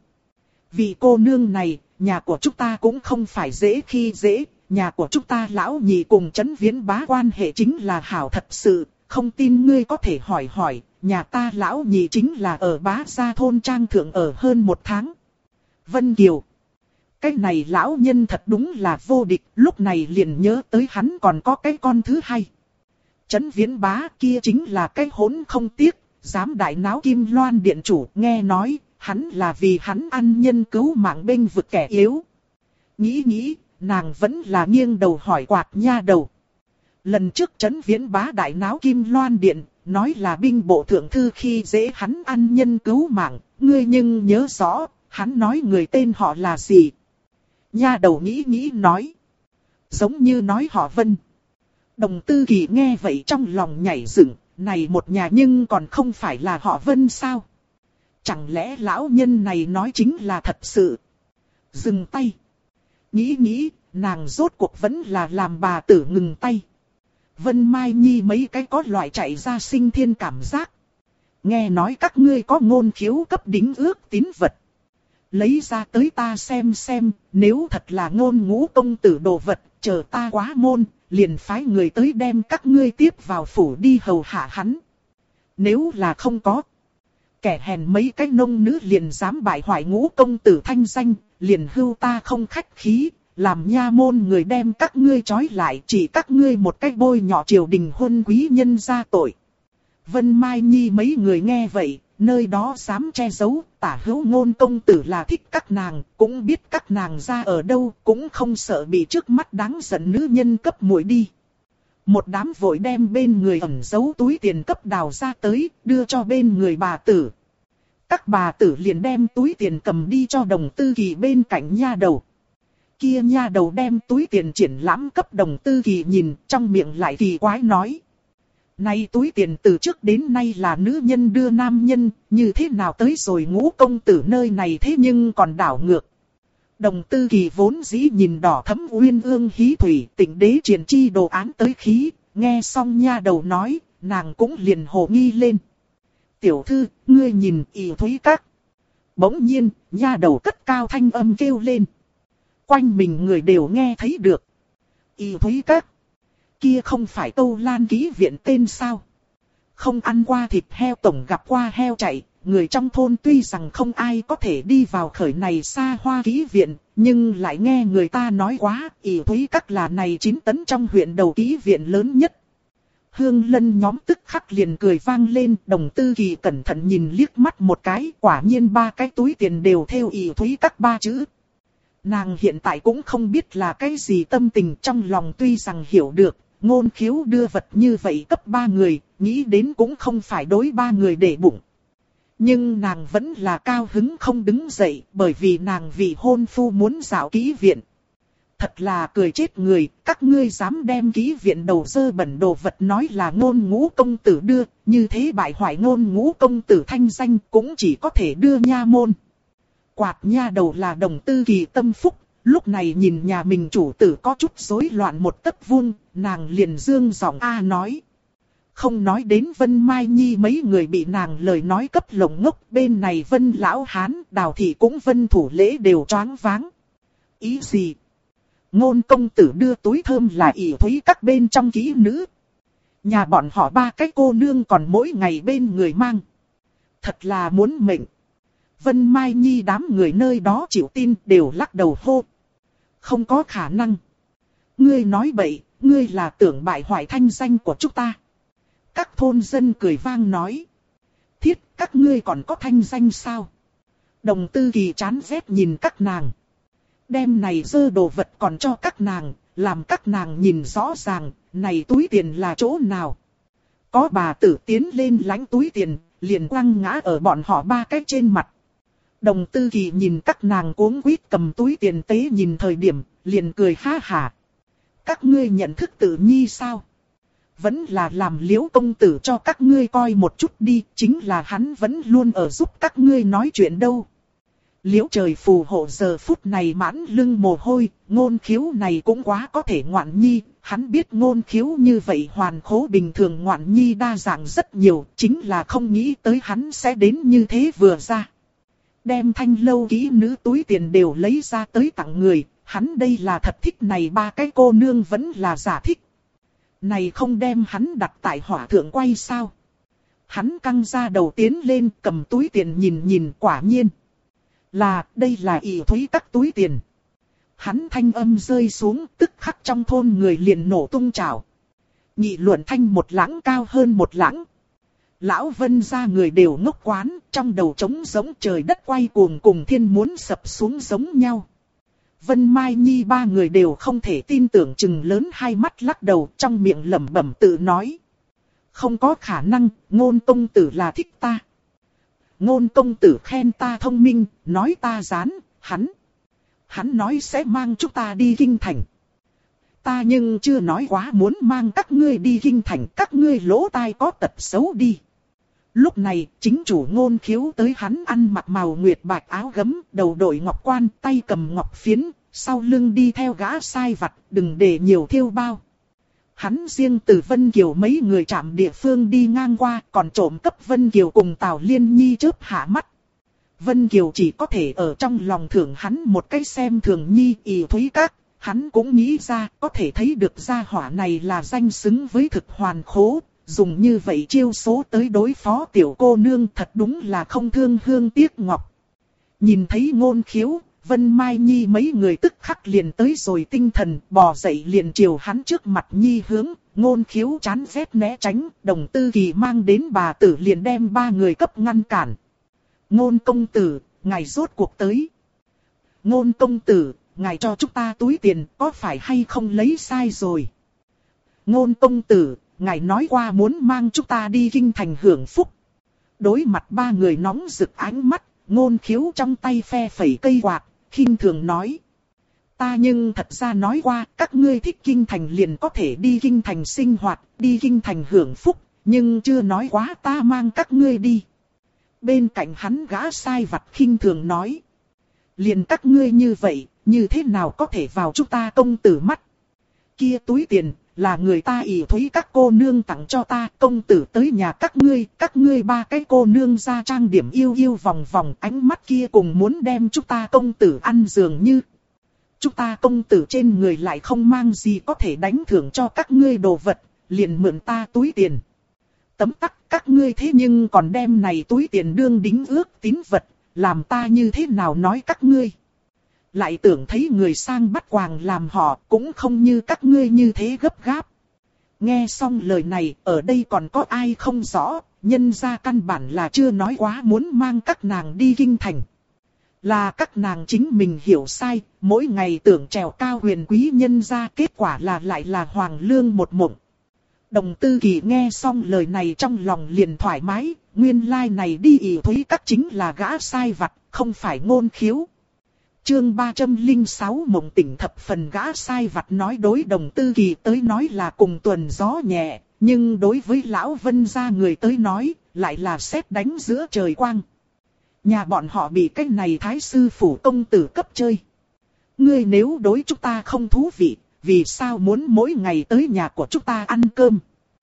Vị cô nương này, nhà của chúng ta cũng không phải dễ khi dễ, nhà của chúng ta lão nhị cùng Trấn Viễn Bá quan hệ chính là hảo thật sự, không tin ngươi có thể hỏi hỏi, nhà ta lão nhị chính là ở Bá Gia thôn trang thượng ở hơn 1 tháng. Vân Kiều. Cái này lão nhân thật đúng là vô địch, lúc này liền nhớ tới hắn còn có cái con thứ hai. Trấn Viễn Bá kia chính là cái hỗn không tiếc, dám đại náo Kim Loan điện chủ, nghe nói, hắn là vì hắn ăn nhân cứu mạng bênh vực kẻ yếu. Nghĩ, nàng vẫn là nghiêng đầu hỏi quạt nha đầu. Lần trước Trấn Viễn Bá đại náo Kim Loan điện, nói là binh bộ thượng thư khi dễ hắn ăn nhân cứu mạng, ngươi nhưng nhớ rõ, Hắn nói người tên họ là gì? Nha đầu nghĩ nghĩ nói. Giống như nói họ Vân. Đồng Tư Kỳ nghe vậy trong lòng nhảy dựng, này một nhà nhưng còn không phải là họ Vân sao? Chẳng lẽ lão nhân này nói chính là thật sự? Dừng tay. Nghĩ nghĩ, nàng rốt cuộc vẫn là làm bà tử ngừng tay. Vân Mai Nhi mấy cái có loại chạy ra sinh thiên cảm giác. Nghe nói các ngươi có ngôn khiếu cấp đính ước tín vật. Lấy ra tới ta xem, nếu thật là ngôn ngũ công tử đồ vật, chờ ta quá môn, liền phái người tới đem các ngươi tiếp vào phủ đi hầu hạ hắn. Nếu là không có, kẻ hèn mấy cái nông nữ liền dám bại hoại ngũ công tử thanh danh, liền hưu ta không khách khí, làm nha môn người đem các ngươi trói lại, chỉ các ngươi một cái bôi nhọ triều đình huân quý nhân ra tội. Vân Mai Nhi mấy người nghe vậy, nơi đó dám che giấu, tả hữu ngôn công tử là thích các nàng, cũng biết các nàng ra ở đâu, cũng không sợ bị trước mắt đáng giận nữ nhân cấp muội đi. Một đám vội đem bên người ẩn giấu túi tiền cấp đào ra tới, đưa cho bên người bà tử. Các bà tử liền đem túi tiền cầm đi cho Đồng Tư Kỳ bên cạnh nha đầu. Kia nha đầu đem túi tiền triển lãm cấp Đồng Tư Kỳ nhìn, trong miệng lại kỳ quái nói. Này túi tiền từ trước đến nay là nữ nhân đưa nam nhân, như thế nào tới rồi ngũ công tử nơi này thế nhưng còn đảo ngược. Đồng Tư Kỳ vốn dĩ nhìn đỏ thấm uyên ương hí thủy, Tịnh đế truyền chi đồ án tới khí, nghe xong nha đầu nói, nàng cũng liền hồ nghi lên. Tiểu thư, ngươi nhìn ỷ thúy các. Bỗng nhiên, nha đầu cất cao thanh âm kêu lên. Quanh mình người đều nghe thấy được. Ỷ thúy các. Kia không phải Câu Lan ký viện tên sao? Không ăn qua thịt heo tổng gặp qua heo chạy, người trong thôn tuy rằng không ai có thể đi vào khởi này xa hoa ký viện, nhưng lại nghe người ta nói quá, ỷ thúy các là này 9 tấn trong huyện đầu ký viện lớn nhất. Hương Lân nhóm tức khắc liền cười vang lên, Đồng Tư Kỳ cẩn thận nhìn liếc mắt một cái, quả nhiên 3 cái túi tiền đều theo ỷ thúy các 3 chữ. Nàng hiện tại cũng không biết là cái gì tâm tình, trong lòng tuy rằng hiểu được. Ngôn khiếu đưa vật như vậy cấp 3 người, nghĩ đến cũng không phải đối 3 người để bụng. Nhưng nàng vẫn là cao hứng không đứng dậy, bởi vì nàng vị hôn phu muốn dạo ký viện. Thật là cười chết người, các ngươi dám đem ký viện đầu dơ bẩn đồ vật nói là ngôn ngũ công tử đưa, như thế bại hoại ngôn ngũ công tử thanh danh cũng chỉ có thể đưa nha môn. Quạt nha đầu là Đồng Tư Kỳ tâm phúc. Lúc này nhìn nhà mình chủ tử có chút rối loạn một tấc vuông, nàng liền dương giọng nói. Không nói đến Vân Mai Nhi mấy người bị nàng lời nói cấp lồng ngốc, bên này Vân Lão Hán, Đào Thị cũng Vân Thủ Lễ đều choáng váng. Ý gì? Ngôn công tử đưa túi thơm là ỷ thúy các bên trong kỹ nữ. Nhà bọn họ 3 cái cô nương còn mỗi ngày bên người mang. Thật là muốn mệnh. Vân Mai Nhi đám người nơi đó chịu tin đều lắc đầu hô. Không có khả năng. Ngươi nói bậy, ngươi là tưởng bại hoại thanh danh của chúng ta. Các thôn dân cười vang nói. Thiết, các ngươi còn có thanh danh sao? Đồng Tư Kỳ chán ghét nhìn các nàng. Đem này dơ đồ vật còn cho các nàng, làm các nàng nhìn rõ ràng, này túi tiền là chỗ nào. Có bà tử tiến lên lãnh túi tiền, liền quăng ngã ở bọn họ 3 cái trên mặt. Đồng Tư Kỳ nhìn các nàng cuống quýt cầm túi tiền tế nhìn thời điểm, liền cười ha hả. Các ngươi nhận thức Tử Nhi sao? Vẫn là làm Liễu công tử cho các ngươi coi một chút đi, chính là hắn vẫn luôn ở giúp các ngươi nói chuyện đâu. Liễu trời phù hộ giờ phút này mãn lưng mồ hôi, ngôn khiếu này cũng quá có thể ngoạn nhi, hắn biết ngôn khiếu như vậy hoàn khố bình thường ngoạn nhi đa dạng rất nhiều, chính là không nghĩ tới hắn sẽ đến như thế vừa ra. Đem thanh lâu kỹ nữ túi tiền đều lấy ra tới tặng người, hắn đây là thật thích này 3 cái cô nương vẫn là giả thích. Này không đem hắn đặt tại hỏa thượng quay sao? Hắn căng ra đầu tiến lên cầm túi tiền nhìn quả nhiên. Đây là ỷ thúy các túi tiền. Hắn thanh âm rơi xuống tức khắc trong thôn người liền nổ tung trào. Nghị luận thanh một lãng cao hơn một lãng. Lão Vân gia người đều ngốc quán, trong đầu trống giống trời đất quay cuồng cùng thiên muốn sập xuống giống nhau. Vân Mai Nhi 3 người đều không thể tin tưởng chừng lớn hai mắt lắc đầu trong miệng lẩm bẩm tự nói. Không có khả năng, ngôn công tử là thích ta. Ngôn công tử khen ta thông minh, nói ta dán, hắn nói sẽ mang chúng ta đi kinh thành. Ta nhưng chưa nói quá muốn mang các ngươi đi kinh thành, các ngươi lỗ tai có tật xấu đi. Lúc này, chính chủ Ngôn Khiếu tới, hắn ăn mặc màu nguyệt bạch áo gấm, đầu đội ngọc quan, tay cầm ngọc phiến, sau lưng đi theo gã sai vặt, đừng để nhiều thiêu bao. Hắn riêng từ Vân Kiều mấy người trạm địa phương đi ngang qua, còn trộm cấp Vân Kiều cùng Tào Liên Nhi chớp hạ mắt. Vân Kiều chỉ có thể ở trong lòng thưởng hắn một cái xem thường Nhi ỷ thúy các. Hắn cũng nghĩ ra, có thể thấy được gia hỏa này là danh xứng với thực hoàn khố, dùng như vậy chiêu số tới đối phó tiểu cô nương thật đúng là không thương hương tiếc ngọc. Nhìn thấy Ngôn Khiếu, Vân Mai Nhi mấy người tức khắc liền tới rồi tinh thần, bò dậy liền chiều hắn trước mặt Nhi hướng. Ngôn Khiếu chán ghét né tránh, Đồng Tư Kỳ mang đến bà tử liền đem ba người cấp ngăn cản. Ngôn công tử, ngài rốt cuộc tới. Ngôn công tử, ngài cho chúng ta túi tiền, có phải hay không lấy sai rồi? Ngôn công tử, ngài nói qua muốn mang chúng ta đi kinh thành hưởng phúc. Đối mặt ba người nóng rực ánh mắt, Ngôn Khiếu trong tay phe phẩy cây quạt, khinh thường nói. Ta nhưng thật ra nói qua, các ngươi thích kinh thành liền có thể đi kinh thành sinh hoạt, đi kinh thành hưởng phúc, nhưng chưa nói quá ta mang các ngươi đi. Bên cạnh hắn gã sai vặt khinh thường nói. Liền các ngươi như vậy, như thế nào có thể vào chúng ta công tử mắt? Kia túi tiền, là người ta ỷ thúy các cô nương tặng cho ta, công tử tới nhà các ngươi ba cái cô nương ra trang điểm yêu yêu vòng vòng, ánh mắt kia cùng muốn đem chúng ta công tử ăn dường như. Chúng ta công tử trên người lại không mang gì có thể đánh thưởng cho các ngươi đồ vật, liền mượn ta túi tiền. Tấm tắc các ngươi thế nhưng còn đem này túi tiền đương đính ước tín vật, làm ta như thế nào nói các ngươi. Lại tưởng thấy người sang bắt quàng làm họ, cũng không như các ngươi như thế gấp gáp. Nghe xong lời này, ở đây còn có ai không rõ, nhân ra căn bản là chưa nói quá muốn mang các nàng đi kinh thành. Là các nàng chính mình hiểu sai, mỗi ngày tưởng trèo cao huyền quý nhân ra, kết quả là lại là hoàng lương một mộng. Đồng Tư Kỳ nghe xong lời này trong lòng liền thoải mái, nguyên lai này đi ỷ thúy các chính là gã sai vặt, không phải Ngôn Khiếu. Chương 306 mộng tỉnh thập phần, gã sai vặt nói đối Đồng Tư Kỳ tới nói là cùng tuần gió nhẹ, nhưng đối với lão Vân gia người tới nói, lại là sét đánh giữa trời quang. Nhà bọn họ bị cái này thái sư phủ công tử cấp chơi. Ngươi nếu đối chúng ta không thú vị, vì sao muốn mỗi ngày tới nhà của chúng ta ăn cơm?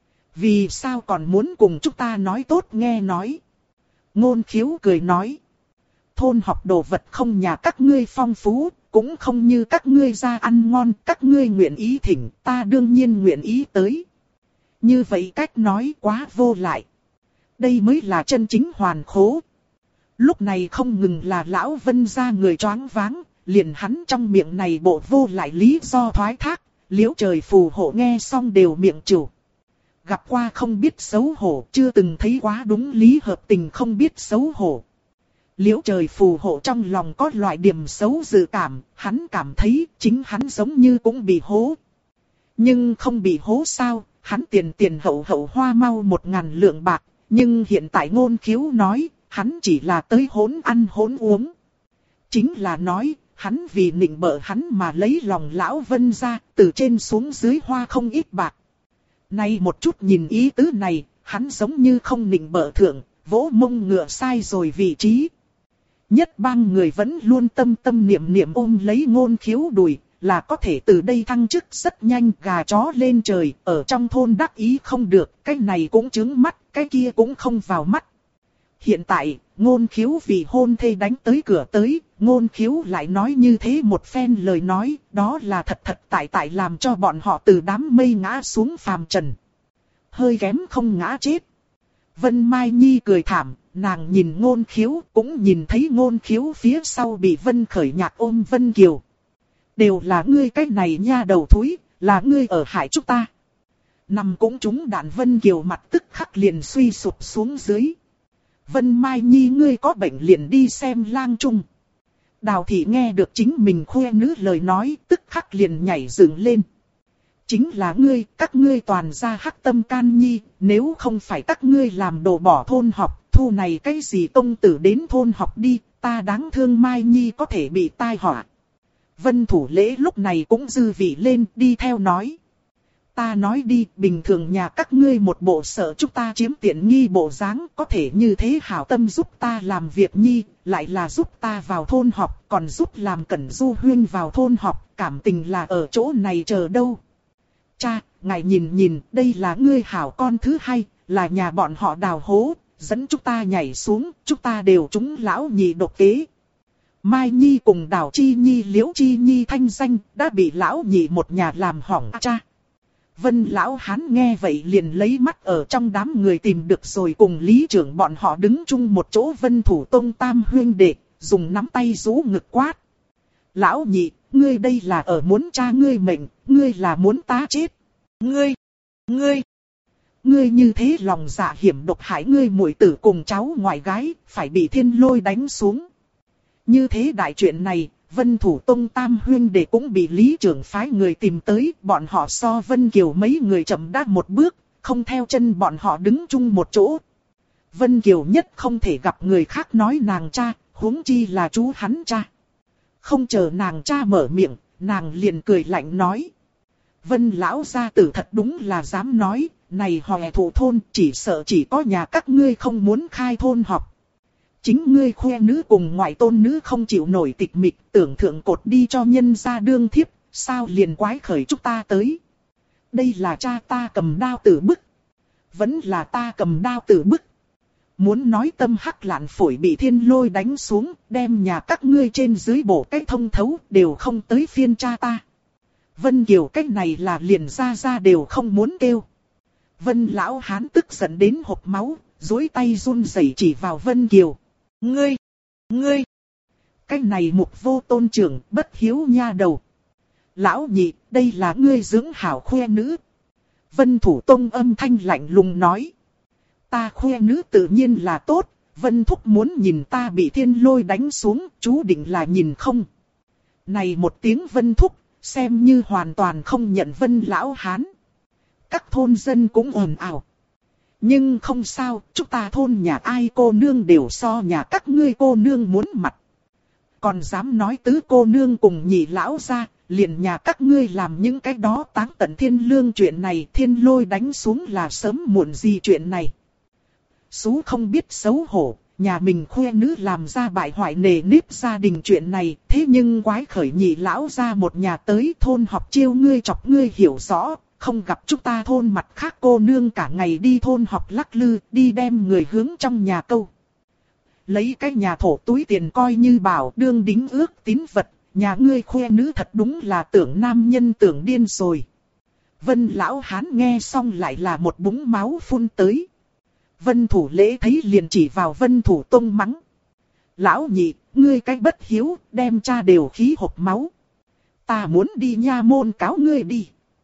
Vì sao còn muốn cùng chúng ta nói tốt nghe nói? Ngôn Khiếu cười nói. Thôn học đồ vật không nhà các ngươi phong phú, cũng không như các ngươi ra ăn ngon, các ngươi nguyện ý thỉnh, ta đương nhiên nguyện ý tới. Như vậy cách nói quá vô lại. Đây mới là chân chính hoàn khố. Lúc này không ngừng là lão Vân gia người choáng váng, liền hắn trong miệng này bộ vô lại lý do thoái thác, Liễu Trời phù hộ nghe xong đều miệng chủ. Gặp qua không biết xấu hổ, chưa từng thấy quá đúng lý hợp tình không biết xấu hổ. Liễu Trời phù hộ trong lòng có loại điểm xấu dự cảm, hắn cảm thấy chính hắn giống như cũng bị hố. Nhưng không bị hố sao, hắn tiền hậu hoa mau 1000 lượng bạc, nhưng hiện tại Ngôn Khiếu nói, hắn chỉ là tới hỗn ăn hỗn uống. Chính là nói, hắn vì nịnh bợ hắn mà lấy lòng lão Vân gia, từ trên xuống dưới hoa không ít bạc. Nay một chút nhìn ý tứ này, hắn giống như không nịnh bợ thượng, vỗ mông ngựa sai rồi vị trí. Nhất bang người vẫn luôn tâm niệm ôm lấy Ngôn Khiếu đùi, là có thể từ đây thăng chức rất nhanh, gà chó lên trời, ở trong thôn đắc ý không được, cái này cũng trướng mắt, cái kia cũng không vào mắt. Hiện tại, Ngôn Khiếu vì hôn thê đánh tới cửa tới, Ngôn Khiếu lại nói như thế một phen lời nói, đó là thật tại làm cho bọn họ từ đám mây ngã xuống phàm trần. Hơi kém không ngã chết. Vân Mai Nhi cười thảm, nàng nhìn Ngôn Khiếu, cũng nhìn thấy Ngôn Khiếu phía sau bị Vân Khởi Nhạc ôm Vân Kiều. Đều là ngươi cái này nha đầu thúi, là ngươi ở hại chúng ta. Nằm cũng trúng đạn, Vân Kiều mặt tức khắc liền suy sụp xuống dưới. Vân Mai Nhi ngươi có bệnh liền đi xem lang trung. Đào Thị nghe được chính mình khoe nữ lời nói, tức khắc liền nhảy dựng lên. Chính là ngươi, các ngươi toàn ra hắc tâm can nhi, nếu không phải các ngươi làm đồ bỏ thôn học, thu này cái gì công tử đến thôn học đi, ta đáng thương Mai Nhi có thể bị tai họa. Vân Thủ Lễ lúc này cũng dư vị lên, đi theo nói. Ta nói đi, bình thường nhà các ngươi một bộ sợ chúng ta chiếm tiện nghi bộ dáng, có thể như thế hảo tâm giúp ta làm việc nhi, lại là giúp ta vào thôn học, còn giúp làm Cẩn Du Huyên vào thôn học, cảm tình là ở chỗ này chờ đâu. Cha, ngài nhìn nhìn, đây là ngươi hảo con thứ hai, là nhà bọn họ đào hố, dẫn chúng ta nhảy xuống, chúng ta đều trúng lão nhị độc kế. Mai Nhi cùng Đào Chi Nhi Liễu Chi Nhi thanh danh đã bị lão nhị một nhà làm hỏng cha. Vân lão hán nghe vậy liền lấy mắt ở trong đám người tìm được rồi cùng lý trưởng bọn họ đứng chung một chỗ Vân Thủ Tông tam huyên đệ, dùng nắm tay rũ ngực quát. Lão nhị, ngươi đây là ở muốn cha ngươi mệnh, ngươi là muốn ta chết. Ngươi như thế lòng dạ hiểm độc hại ngươi muội tử cùng cháu ngoại gái, phải bị thiên lôi đánh xuống. Như thế đại chuyện này, Vân Thủ Tông tam huyên đệ cũng bị lý trưởng phái người tìm tới, bọn họ so Vân Kiều mấy người chậm đã một bước, không theo chân bọn họ đứng chung một chỗ. Vân Kiều nhất không thể gặp người khác nói nàng cha, huống chi là chú hắn cha. Không chờ nàng cha mở miệng, nàng liền cười lạnh nói. Vân lão gia tử thật đúng là dám nói, này Hòe Thụ thôn chỉ sợ chỉ có nhà các ngươi không muốn khai thôn học. Chính ngươi khoe nữ cùng ngoại tôn nữ không chịu nổi tịch mịch, tưởng thượng cột đi cho nhân gia đương thiếp, sao liền quái khởi chúng ta tới. Đây là cha ta cầm đao tử bức. Vẫn là ta cầm đao tử bức. Muốn nói tâm hắc lạn phổi bị thiên lôi đánh xuống, đem nhà các ngươi trên dưới bổ cái thông thấu, đều không tới phiên cha ta. Vân Kiều cách này là liền ra đều không muốn kêu. Vân lão hán tức giận đến hộc máu, duỗi tay run rẩy chỉ vào Vân Kiều. Ngươi, cái này mục vô tôn trưởng, bất hiếu nha đầu. Lão nhị, đây là ngươi dưỡng hảo khoe nữ. Vân Thủ Tông âm thanh lạnh lùng nói. Ta khoe nữ tự nhiên là tốt, Vân Thúc muốn nhìn ta bị thiên lôi đánh xuống, chú định là nhìn không. Này một tiếng Vân Thúc, xem như hoàn toàn không nhận Vân lão hán. Các thôn dân cũng ồn ào. Nhưng không sao, chúng ta thôn nhà ai cô nương đều so nhà các ngươi cô nương muốn mặt. Còn dám nói tứ cô nương cùng nhị lão ra, liền nhà các ngươi làm những cái đó táng tận thiên lương chuyện này, thiên lôi đánh xuống là sớm muộn gì chuyện này. Sú không biết xấu hổ, nhà mình khoe nữ làm ra bại hoại nề nếp gia đình chuyện này, thế nhưng quái khởi nhị lão ra một nhà tới thôn học chiêu ngươi chọc ngươi hiểu rõ. Không gặp chúng ta thôn mặt khác cô nương cả ngày đi thôn học lắc lư, đi đem người hướng trong nhà câu. Lấy cái nhà thổ túi tiền coi như bảo đương đính ước tín vật, nhà ngươi khoe nữ thật đúng là tưởng nam nhân tưởng điên rồi. Vân lão hán nghe xong lại là một búng máu phun tới. Vân Thủ Lễ thấy liền chỉ vào Vân Thủ Tông mắng. Lão nhị, ngươi cái bất hiếu, đem cha đều khí hộc máu. Ta muốn đi nha môn cáo ngươi đi.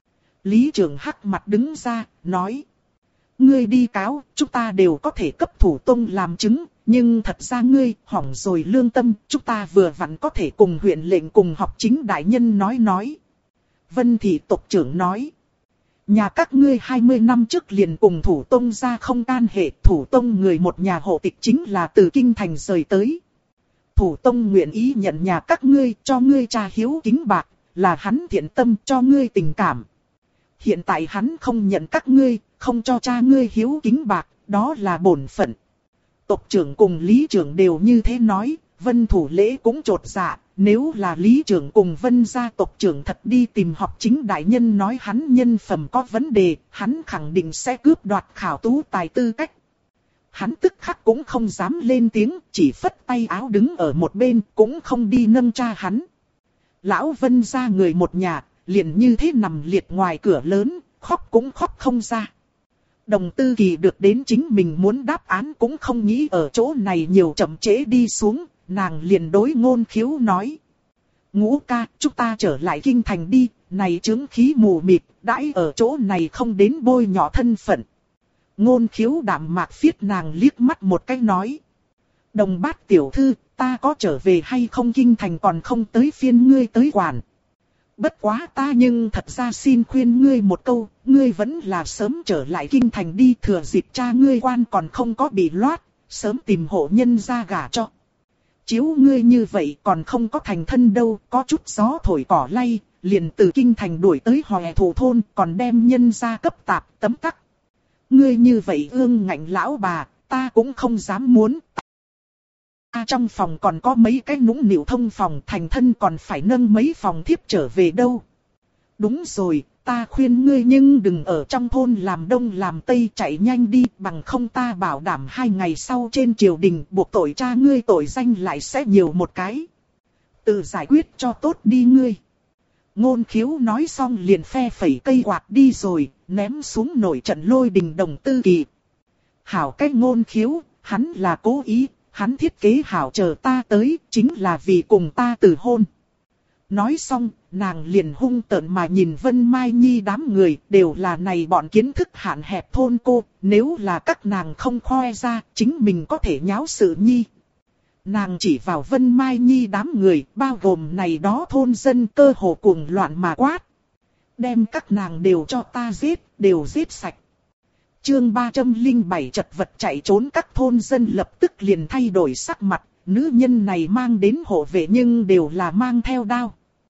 Lý trưởng hắc mặt đứng ra, nói. Ngươi đi cáo, chúng ta đều có thể cấp Thủ Tông làm chứng, nhưng thật ra ngươi hỏng rồi lương tâm, chúng ta vừa vặn có thể cùng huyện lệnh cùng học chính đại nhân nói. Vân thị tộc trưởng nói. Nhà các ngươi 20 năm trước liền cùng Thủ Tông ra không can hệ, Thủ Tông người một nhà hộ tịch chính là từ kinh thành rời tới. Thủ Tông nguyện ý nhận nhà các ngươi, cho ngươi cha hiếu kính bạc, là hắn thiện tâm cho ngươi tình cảm. Hiện tại hắn không nhận các ngươi, không cho cha ngươi hiếu kính bạc, đó là bổn phận. Tộc trưởng cùng lý trưởng đều như thế nói, Vân Thủ Lễ cũng chột dạ, nếu là lý trưởng cùng Vân gia tộc trưởng thật đi tìm học chính đại nhân nói hắn nhân phẩm có vấn đề, hắn khẳng định sẽ cướp đoạt khảo tú tài tư cách. Hắn tức khắc cũng không dám lên tiếng, chỉ phất tay áo đứng ở một bên, cũng không đi nâng cha hắn. Lão Vân gia người một nhà, liền như thế nằm liệt ngoài cửa lớn, khóc cũng khóc không ra. Đồng Tư Kỳ được đến chính mình muốn đáp án cũng không nghĩ ở chỗ này nhiều chậm trễ đi xuống, nàng liền đối Ngôn Khiếu nói. Ngũ ca, chúng ta trở lại kinh thành đi, này chứng khí mù mịt, đãi ở chỗ này không đến bôi nhỏ thân phận. Ngôn Khiếu đạm mạc phiết nàng liếc mắt một cái nói. Đồng Bát tiểu thư, ta có trở về hay không kinh thành còn không tới phiên ngươi tới quản. Bất quá ta nhưng thật ra xin khuyên ngươi một câu, ngươi vẫn là sớm trở lại kinh thành đi, thừa dịp cha ngươi quan còn không có bị loát, sớm tìm hộ nhân ra gả cho. Chiếu ngươi như vậy còn không có thành thân đâu, có chút gió thổi cỏ lay, liền từ kinh thành đuổi tới Hòe Thủ thôn, còn đem nhân ra cấp tạp tấm tắc. Ngươi như vậy ương ngạnh lão bà, ta cũng không dám muốn. Trong phòng còn có mấy cái nũng nịu thông phòng, thành thân còn phải nâng mấy phòng thiếp trở về đâu. Đúng rồi, ta khuyên ngươi nhưng đừng ở trong thôn làm đông làm tây, chạy nhanh đi, bằng không ta bảo đảm 2 ngày sau trên triều đình buộc tội cha ngươi tội danh lại sẽ nhiều một cái. Tự giải quyết cho tốt đi ngươi. Ngôn Khiếu nói xong liền phe phẩy cây quạt đi rồi, ném xuống nổi trận lôi đình Đồng Tư Kỳ. Hảo cái Ngôn Khiếu, hắn là cố ý, hắn thiết kế hảo chờ ta tới, chính là vì cùng ta từ hôn. Nói xong, nàng liền hung tợn mà nhìn Vân Mai Nhi đám người, đều là này bọn kiến thức hạn hẹp thôn cô, nếu là các nàng không khoe ra, chính mình có thể nháo sự nhi. Nàng chỉ vào Vân Mai Nhi đám người, bao gồm này đó thôn dân cơ hồ cuồng loạn mà quát. Đem các nàng đều cho ta giết, đều giết sạch. Chương 307 chật vật chạy trốn, các thôn dân lập tức liền thay đổi sắc mặt, nữ nhân này mang đến hộ vệ nhưng đều là mang theo đao.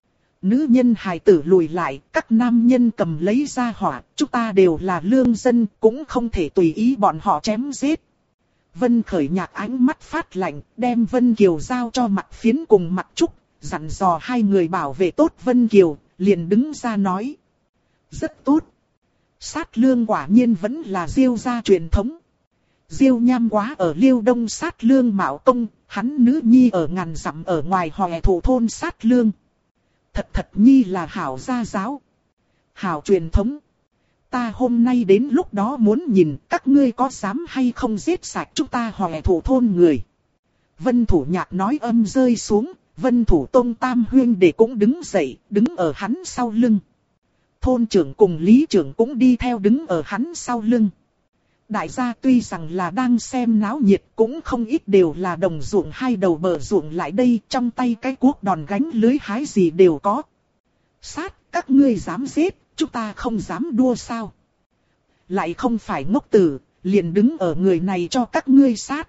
Nữ nhân hài tử lùi lại, các nam nhân cầm lấy ra hỏa, chúng ta đều là lương dân, cũng không thể tùy ý bọn họ chém giết. Vân Khởi Nhạc ánh mắt phát lạnh, đem Vân Kiều giao cho Mạc Phiến cùng Mạc Trúc, dặn dò hai người bảo vệ tốt Vân Kiều, liền đứng ra nói. Rất tốt. Sát lương quả nhiên vẫn là Diêu gia truyền thống. Diêu Nham Quá ở Liêu Đông sát lương Mạo Công, hắn nữ nhi ở ngàn dặm ở ngoài Hòe Thủ thôn sát lương. Thật nhi là hảo gia giáo. Hảo truyền thống. Ta hôm nay đến lúc đó muốn nhìn các ngươi có dám hay không giết sạch chúng ta Hòe Thủ thôn người. Vân Thủ Nhạc nói âm rơi xuống, Vân Thủ Tông Tam huynh đệ cũng đứng dậy, đứng ở hắn sau lưng. Thôn trưởng cùng lý trưởng cũng đi theo đứng ở hắn sau lưng. Đại gia tuy rằng là đang xem náo nhiệt, cũng không ít đều là đồng ruộng hai đầu bờ ruộng lại đây, trong tay cái cuốc đòn gánh lưới hái gì đều có. Sát, các ngươi dám giết, chúng ta không dám đua sao? Lại không phải ngốc tử, liền đứng ở người này cho các ngươi sát.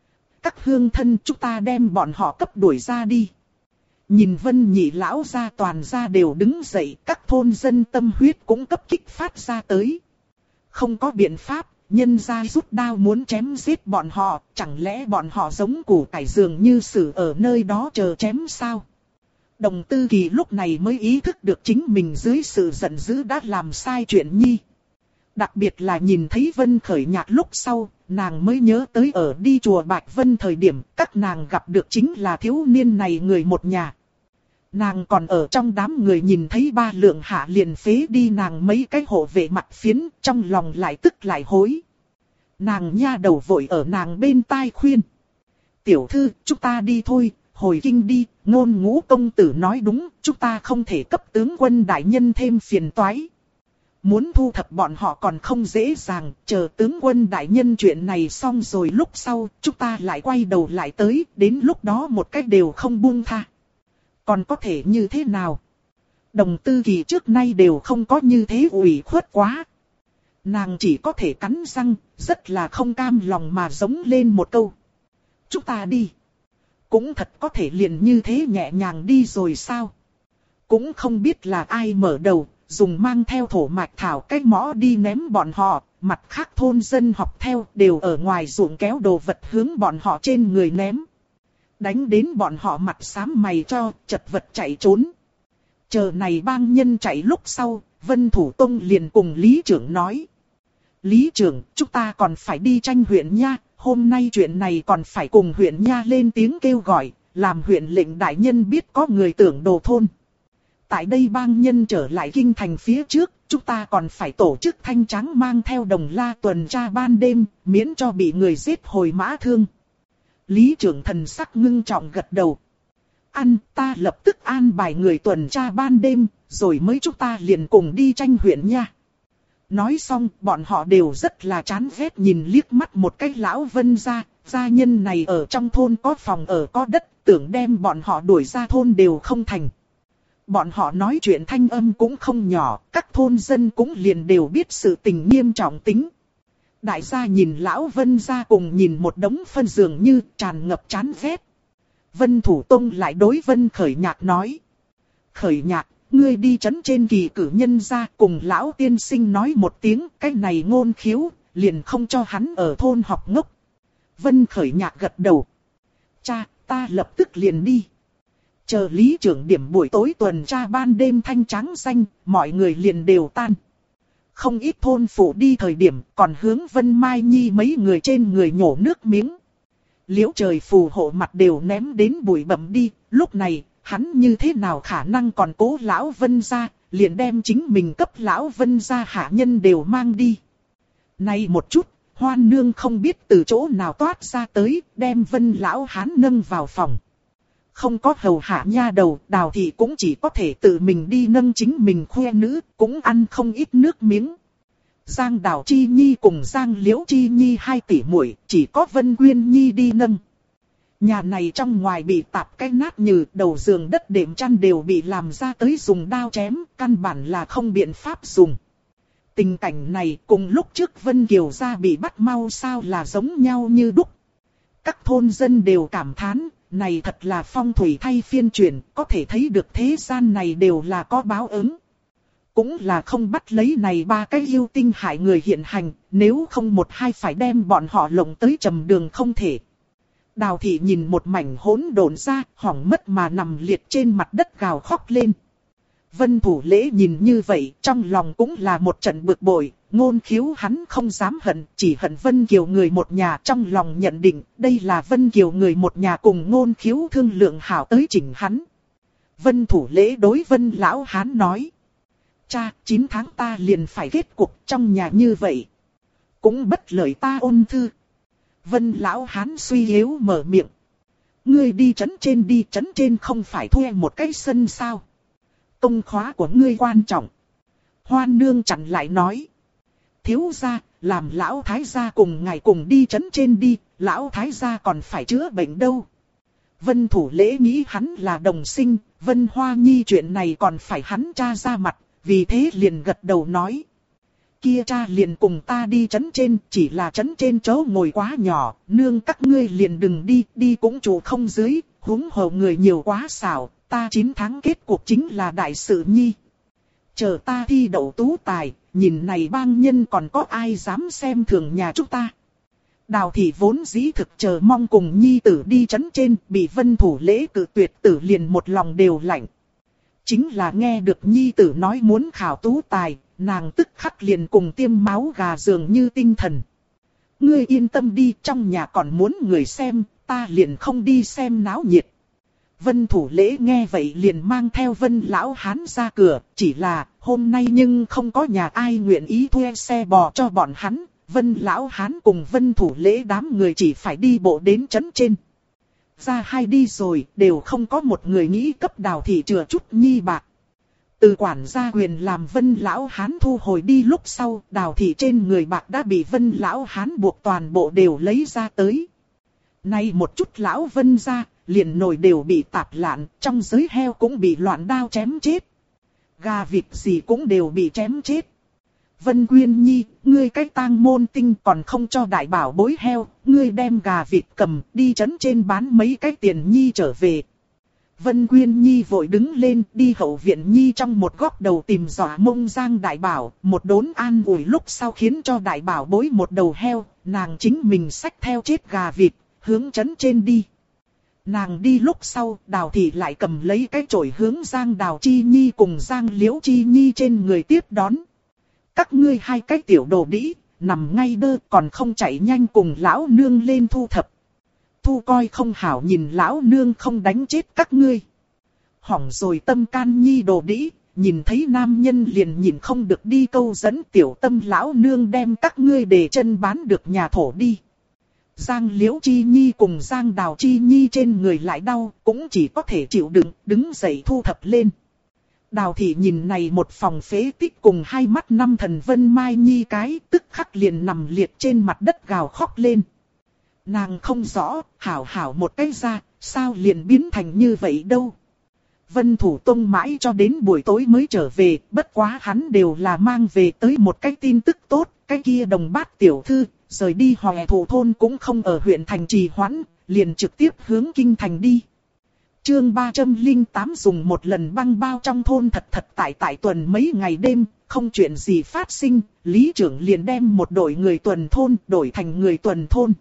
Các hương thân chúng ta đem bọn họ cấp đuổi ra đi. Nhìn Vân Nhị lão gia toàn gia đều đứng dậy, các thôn dân tâm huyết cũng cấp kích phát ra tới. Không có biện pháp, nhân gia rút đao muốn chém giết bọn họ, chẳng lẽ bọn họ giống củ cải dường như xử ở nơi đó chờ chém sao? Đồng Tư Kỳ lúc này mới ý thức được chính mình dưới sự giận dữ đã làm sai chuyện nhi. Đặc biệt là nhìn thấy Vân Khởi Nhạc lúc sau, nàng mới nhớ tới ở đi chùa Bạch Vân thời điểm các nàng gặp được chính là thiếu niên này người một nhà. Nàng còn ở trong đám người nhìn thấy ba lượng hạ liền phế đi nàng mấy cái hộ vệ Mặt Phiến, trong lòng lại tức lại hối. Nàng nha đầu vội ở nàng bên tai khuyên. Tiểu thư, chúng ta đi thôi, hồi kinh đi, Ngôn Ngũ công tử nói đúng, chúng ta không thể cấp tướng quân đại nhân thêm phiền toái. Muốn thu thập bọn họ còn không dễ dàng, chờ tướng quân đại nhân chuyện này xong rồi lúc sau, chúng ta lại quay đầu lại tới, đến lúc đó một cách đều không buông tha. Còn có thể như thế nào? Đồng Tư Kỳ trước nay đều không có như thế ủy khuất quá. Nàng chỉ có thể cắn răng, rất là không cam lòng mà giống lên một câu. Chúng ta đi. Cũng thật có thể liền như thế nhẹ nhàng đi rồi sao? Cũng không biết là ai mở đầu, dùng mang theo thổ mạch thảo cái mõ đi ném bọn họ, mặt khác thôn dân học theo đều ở ngoài ruộng kéo đồ vật hướng bọn họ trên người ném. Đánh đến bọn họ mặt xám mày cho, chật vật chạy trốn. Chờ này bang nhân chạy lúc sau, Vân Thủ Tông liền cùng Lý Trưởng nói. Lý Trưởng, chúng ta còn phải đi tranh huyện nha, hôm nay chuyện này còn phải cùng huyện nha lên tiếng kêu gọi, làm huyện lệnh đại nhân biết có người tưởng đồ thôn. Tại đây bang nhân trở lại kinh thành phía trước, chúng ta còn phải tổ chức thanh trắng mang theo đồng la tuần tra ban đêm, miễn cho bị người giết hồi mã thương. Lý Trưởng thần sắc ngưng trọng gật đầu. Ta lập tức an bài người tuần tra ban đêm, rồi mới chúng ta liền cùng đi tranh huyện nha. Nói xong, bọn họ đều rất là chán ghét nhìn liếc mắt một cái lão Vân gia nhân này ở trong thôn có phòng ở có đất, tưởng đem bọn họ đuổi ra thôn đều không thành. Bọn họ nói chuyện thanh âm cũng không nhỏ, các thôn dân cũng liền đều biết sự tình nghiêm trọng tính. Đại gia nhìn lão Vân gia cùng nhìn một đống phân dường như tràn ngập chán ghét. Vân Thủ Tông lại đối Vân Khởi Nhạc nói. Khởi Nhạc, ngươi đi trấn trên kỳ cử nhân gia cùng lão tiên sinh nói một tiếng, cái này ngôn khiếu, liền không cho hắn ở thôn học ngốc. Vân Khởi Nhạc gật đầu. Cha, ta lập tức liền đi. Chờ lý trưởng điểm buổi tối tuần tra ban đêm thanh trắng xanh, mọi người liền đều tan. Không ít thôn phụ đi thời điểm còn hướng Vân Mai Nhi mấy người trên người nhổ nước miếng. Liễu trời phù hộ mặt đều ném đến bụi bặm đi, lúc này, hắn như thế nào khả năng còn cố lão Vân gia, liền đem chính mình cấp lão Vân gia hạ nhân đều mang đi. Này một chút, Hoan Nương không biết từ chỗ nào toát ra tới, đem Vân lão hán nâng vào phòng. Không có hầu hạ nha đầu, Đào Thị cũng chỉ có thể tự mình đi nâng chính mình khoe nữ, cũng ăn không ít nước miếng. Giang Đào Chi Nhi cùng Giang Liễu Chi Nhi 2 tỷ muội, chỉ có Vân Quyên Nhi đi nâng. Nhà này trong ngoài bị tạp cái nát như đầu giường đất đệm chăn đều bị làm ra tới dùng đao chém, căn bản là không biện pháp dùng. Tình cảnh này cùng lúc trước Vân Kiều gia bị bắt mau sao là giống nhau như đúc. Các thôn dân đều cảm thán, này thật là phong thủy thay phiên chuyển, có thể thấy được thế gian này đều là có báo ứng. Cũng là không bắt lấy này 3 cái yêu tinh hại người hiện hành, nếu không một hai phải đem bọn họ lộng tới trầm đường không thể. Đào Thị nhìn một mảnh hỗn độn ra, hỏng mất mà nằm liệt trên mặt đất gào khóc lên. Vân Thủ Lễ nhìn như vậy, trong lòng cũng là một trận bực bội, ngôn khiếu hắn không dám hận, chỉ hận Vân Kiều người một nhà, trong lòng nhận định, đây là Vân Kiều người một nhà cùng ngôn khiếu thương lượng hảo tới chỉnh hắn. Vân Thủ Lễ đối Vân Lão Hán nói. Cha, 9 tháng ta liền phải kết cục trong nhà như vậy. Cũng bất lợi ta ôn thư. Vân Lão Hán suy yếu mở miệng. Ngươi đi trấn trên không phải thuê một cái sân sao? Công khóa của ngươi quan trọng. Hoan Nương chặn lại nói. Thiếu gia, làm lão thái gia cùng ngài cùng đi trấn trên đi, lão thái gia còn phải chữa bệnh đâu. Vân Thủ Lễ nghĩ hắn là đồng sinh, Vân Hoa Nhi chuyện này còn phải hắn cha ra mặt, vì thế liền gật đầu nói. Kia cha liền cùng ta đi trấn trên, chỉ là trấn trên chỗ ngồi quá nhỏ, nương các ngươi liền đừng đi, đi cũng trụ không dưới, huống hồ người nhiều quá xảo, ta 9 tháng kết cuộc chính là đại sự nhi. Chờ ta thi đậu tú tài, nhìn này bang nhân còn có ai dám xem thường nhà chúng ta. Đào Thị vốn dĩ thực chờ mong cùng nhi tử đi trấn trên, bị Vân Thủ Lễ cự tuyệt tử liền một lòng đều lạnh. Chính là nghe được nhi tử nói muốn khảo tú tài, nàng tức khắc liền cùng tiêm máu gà dường như tinh thần. Ngươi yên tâm đi, trong nhà còn muốn người xem, ta liền không đi xem náo nhiệt. Vân Thủ Lễ nghe vậy liền mang theo Vân Lão Hán ra cửa, chỉ là hôm nay nhưng không có nhà ai nguyện ý thuê xe bò cho bọn hắn. Vân Lão Hán cùng Vân Thủ Lễ đám người chỉ phải đi bộ đến trấn trên. Ra hai đi rồi, đều không có một người nghĩ cấp Đào Thị chừa chút nhi bạc. Từ quản gia quyền làm Vân Lão Hán thu hồi đi lúc sau, Đào Thị trên người bạc đã bị Vân Lão Hán buộc toàn bộ đều lấy ra tới. Nay một chút Lão Vân ra, liền nồi đều bị tạp lạn, trong giới heo cũng bị loạn đao chém chết. Gà vịt gì cũng đều bị chém chết. Vân Quyên Nhi, ngươi cái tang môn tinh còn không cho đại bảo bối heo, ngươi đem gà vịt cầm đi trấn trên bán mấy cái tiền Nhi trở về. Vân Quyên Nhi vội đứng lên đi hậu viện Nhi trong một góc đầu tìm dọa mông Giang đại bảo, một đốn an ủi lúc sau khiến cho đại bảo bối một đầu heo, nàng chính mình xách theo chết gà vịt, hướng trấn trên đi. Nàng đi lúc sau, Đào Thị lại cầm lấy cái chổi hướng Giang Đào Chi Nhi cùng Giang Liễu Chi Nhi trên người tiếp đón. Các ngươi 2 cái tiểu đồ đĩ, nằm ngay đơ còn không chạy nhanh cùng lão nương lên thu thập. Thu coi không hảo nhìn lão nương không đánh chết các ngươi. Hỏng rồi tâm can nhi đồ đĩ, nhìn thấy nam nhân liền nhìn không được đi câu dẫn tiểu tâm lão nương đem các ngươi để chân bán được nhà thổ đi. Giang Liễu Chi Nhi cùng Giang Đào Chi Nhi trên người lại đau, cũng chỉ có thể chịu đựng, đứng dậy thu thập lên. Đào Thị nhìn này một phòng phế tích cùng 2 mắt 5 thần Vân Mai Nhi cái, tức khắc liền nằm liệt trên mặt đất gào khóc lên. Nàng không rõ, hảo hảo một cái ra, sao liền biến thành như vậy đâu. Vân Thủ Tông mãi cho đến buổi tối mới trở về, bất quá hắn đều là mang về tới một cái tin tức tốt, cái kia Đồng Bát tiểu thư, rời đi Hoè Thổ thôn cũng không ở huyện thành trì hoãn, liền trực tiếp hướng kinh thành đi. Chương 308 dùng một lần băng bao trong thôn thật tại tuần mấy ngày đêm, không chuyện gì phát sinh, lý trưởng liền đem một đội người tuần thôn đổi thành người tuần thôn.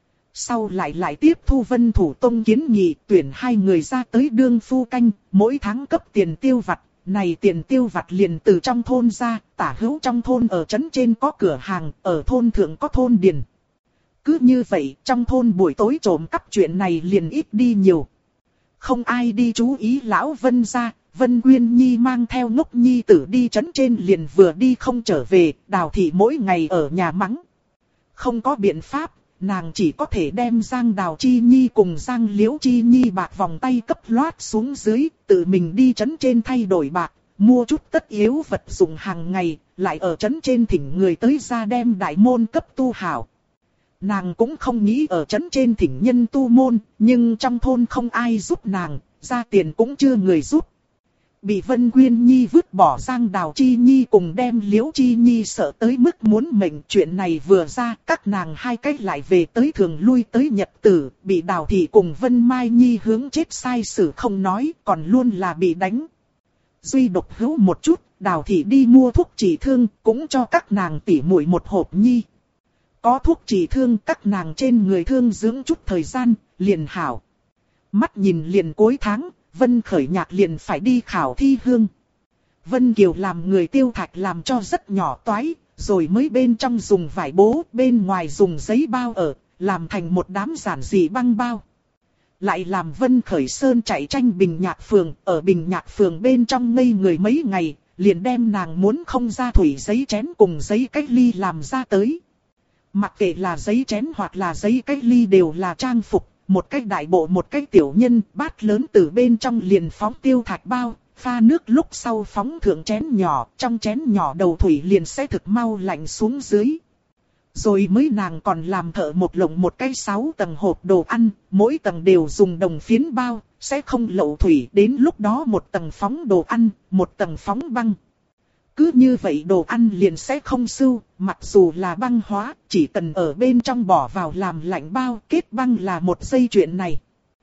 Sau lại tiếp thu Vân Thủ Tông kiến nghị tuyển 2 người ra tới đương phu canh, mỗi tháng cấp tiền tiêu vặt, này tiền tiêu vặt liền từ trong thôn ra, tả hữu trong thôn ở trấn trên có cửa hàng, ở thôn thượng có thôn điền. Cứ như vậy, trong thôn buổi tối trộm cắp chuyện này liền ít đi nhiều. Không ai đi chú ý lão Vân gia, Vân Quyên Nhi mang theo ngốc nhi tử đi trấn trên liền vừa đi không trở về, Đào thị mỗi ngày ở nhà mắng. Không có biện pháp, nàng chỉ có thể đem Giang Đào Chi Nhi cùng Giang Liễu Chi Nhi bạc vòng tay cấp loát xuống dưới, tự mình đi trấn trên thay đổi bạc, mua chút tất yếu vật dụng hàng ngày, lại ở trấn trên thỉnh người tới ra đem đại môn cấp tu hảo. Nàng cũng không nghĩ ở trấn trên thỉnh nhân tu môn, nhưng trong thôn không ai giúp nàng, ra tiền cũng chưa người giúp. Bị Vân Quyên Nhi vứt bỏ Giang Đào Chi Nhi cùng đem Liễu Chi Nhi sợ tới mức muốn mệnh, chuyện này vừa ra, các nàng 2 cách lại về tới thường lui tới nhật tử, bị Đào Thị cùng Vân Mai Nhi hướng chết sai xử không nói, còn luôn là bị đánh. Duy độc hữu một chút, Đào Thị đi mua thuốc trị thương, cũng cho các nàng tỉ muội một hộp nhi. Có thuốc trị thương, các nàng trên người thương dưỡng chút thời gian, liền hảo. Mắt nhìn liền cuối tháng, Vân Khởi Nhạc liền phải đi khảo thi hương. Vân Kiều làm người tiêu thạch làm cho rất nhỏ toái, rồi mới bên trong dùng vải bố, bên ngoài dùng giấy bao ở, làm thành một đám giản dị băng bao. Lại làm Vân Khởi Sơn chạy tranh Bình Nhạc Phường, ở Bình Nhạc Phường bên trong ngây người mấy ngày, liền đem nàng muốn không ra thủy giấy chén cùng giấy cách ly làm ra tới. Mặc kệ là giấy chén hoặc là giấy cách ly đều là trang phục, một cách đại bộ một cách tiểu nhân, bát lớn từ bên trong liền phóng tiêu thạch bao, pha nước lúc sau phóng thượng chén nhỏ, trong chén nhỏ đầu thủy liền sẽ thực mau lạnh xuống dưới. Rồi mới nàng còn làm thợ một lồng một cái 6 tầng hộp đồ ăn, mỗi tầng đều dùng đồng phiến bao, sẽ không lậu thủy, đến lúc đó một tầng phóng đồ ăn, một tầng phóng băng. Cứ như vậy đồ ăn liền sẽ không sưu, mặc dù là băng hóa, chỉ cần ở bên trong bỏ vào làm lạnh bao, kết băng là một giây chuyện này.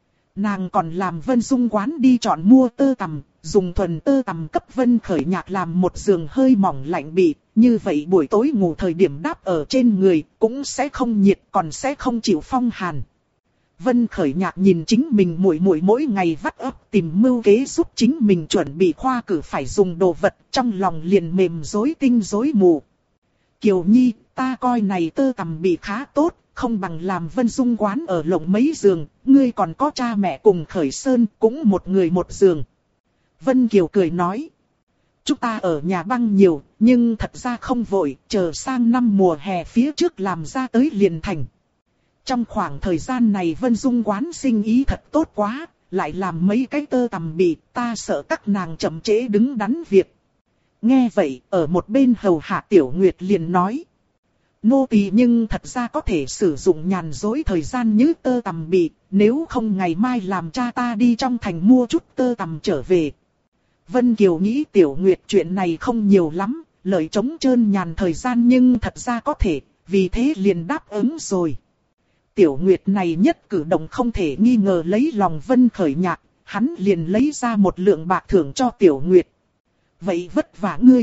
Nàng còn làm Vân Dung quán đi chọn mua tơ tằm, dùng thuần tơ tằm cấp Vân Khởi Nhạc làm một giường hơi mỏng lạnh bị, như vậy buổi tối ngủ thời điểm đáp ở trên người, cũng sẽ không nhiệt còn sẽ không chịu phong hàn. Vân Khởi Nhạc nhìn chính mình muội muội mỗi ngày vắt óc tìm mưu kế giúp chính mình chuẩn bị khoa cử phải dùng đồ vật, trong lòng liền mềm rối tinh rối mù. Kiều Nhi, ta coi này tơ tằm bị khá tốt, không bằng làm Vân Dung quán ở lộng mấy giường, ngươi còn có cha mẹ cùng Khởi Sơn, cũng một người một giường. Vân Kiều cười nói, chúng ta ở nhà băng nhiều, nhưng thật ra không vội, chờ sang năm mùa hè phía trước làm ra tới liền thành. Trong khoảng thời gian này Vân Dung quán sinh ý thật tốt quá, lại làm mấy cái tơ tằm bị, ta sợ các nàng chậm trễ đứng đắn việc. Nghe vậy, ở một bên hầu hạ Tiểu Nguyệt liền nói, nô tỳ nhưng thật ra có thể sử dụng nhàn rỗi thời gian như tơ tằm bị, nếu không ngày mai làm cha ta đi trong thành mua chút tơ tằm trở về. Vân Kiều nghĩ Tiểu Nguyệt chuyện này không nhiều lắm, lợi trống trơn nhàn thời gian nhưng thật ra có thể, vì thế liền đáp ứng rồi. Tiểu Nguyệt này nhất cử động không thể nghi ngờ lấy lòng Vân Khởi Nhạc, hắn liền lấy ra một lượng bạc thưởng cho Tiểu Nguyệt. Vậy vất vả ngươi.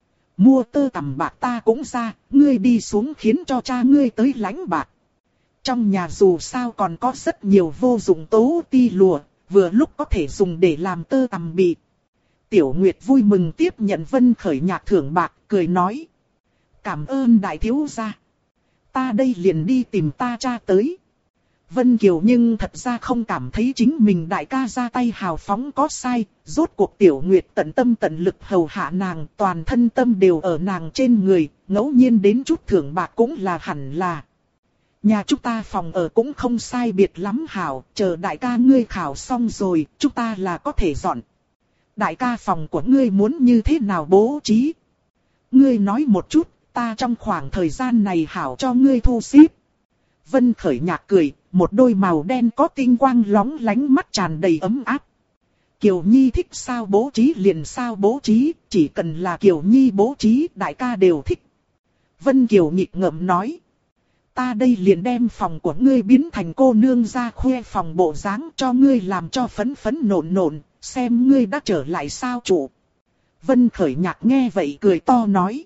Mua tơ tằm bạc ta cũng ra, ngươi đi xuống khiến cho cha ngươi tới lãnh bạc. Trong nhà dù sao còn có rất nhiều vô dụng tố ti lùa, vừa lúc có thể dùng để làm tơ tằm bị. Tiểu Nguyệt vui mừng tiếp nhận Vân Khởi Nhạc thưởng bạc, cười nói. Cảm ơn đại thiếu gia. Ta đây liền đi tìm ta cha tới. Vân Kiều nhưng thật ra không cảm thấy chính mình đại ca ra tay hào phóng có sai, rốt cuộc Tiểu Nguyệt tận tâm tận lực hầu hạ nàng, toàn thân tâm đều ở nàng trên người, ngẫu nhiên đến chút thưởng bạc cũng là hẳn là. Nhà chúng ta phòng ở cũng không sai biệt lắm hảo, chờ đại ca ngươi khảo xong rồi, chúng ta là có thể dọn. Đại ca phòng của ngươi muốn như thế nào bố trí? Ngươi nói một chút, ta trong khoảng thời gian này hảo cho ngươi thu xếp. Vân Khởi Nhạc cười, một đôi màu đen có tinh quang lóng lánh mắt tràn đầy ấm áp. Kiều Nhi thích sao bố trí liền sao bố trí, chỉ cần là Kiều Nhi bố trí đại ca đều thích. Vân Kiều nghịch ngợm nói. Ta đây liền đem phòng của ngươi biến thành cô nương ra khoe phòng bộ dáng cho ngươi làm cho phấn phấn nộn nộn, xem ngươi đã trở lại sao chủ. Vân Khởi Nhạc nghe vậy cười to nói.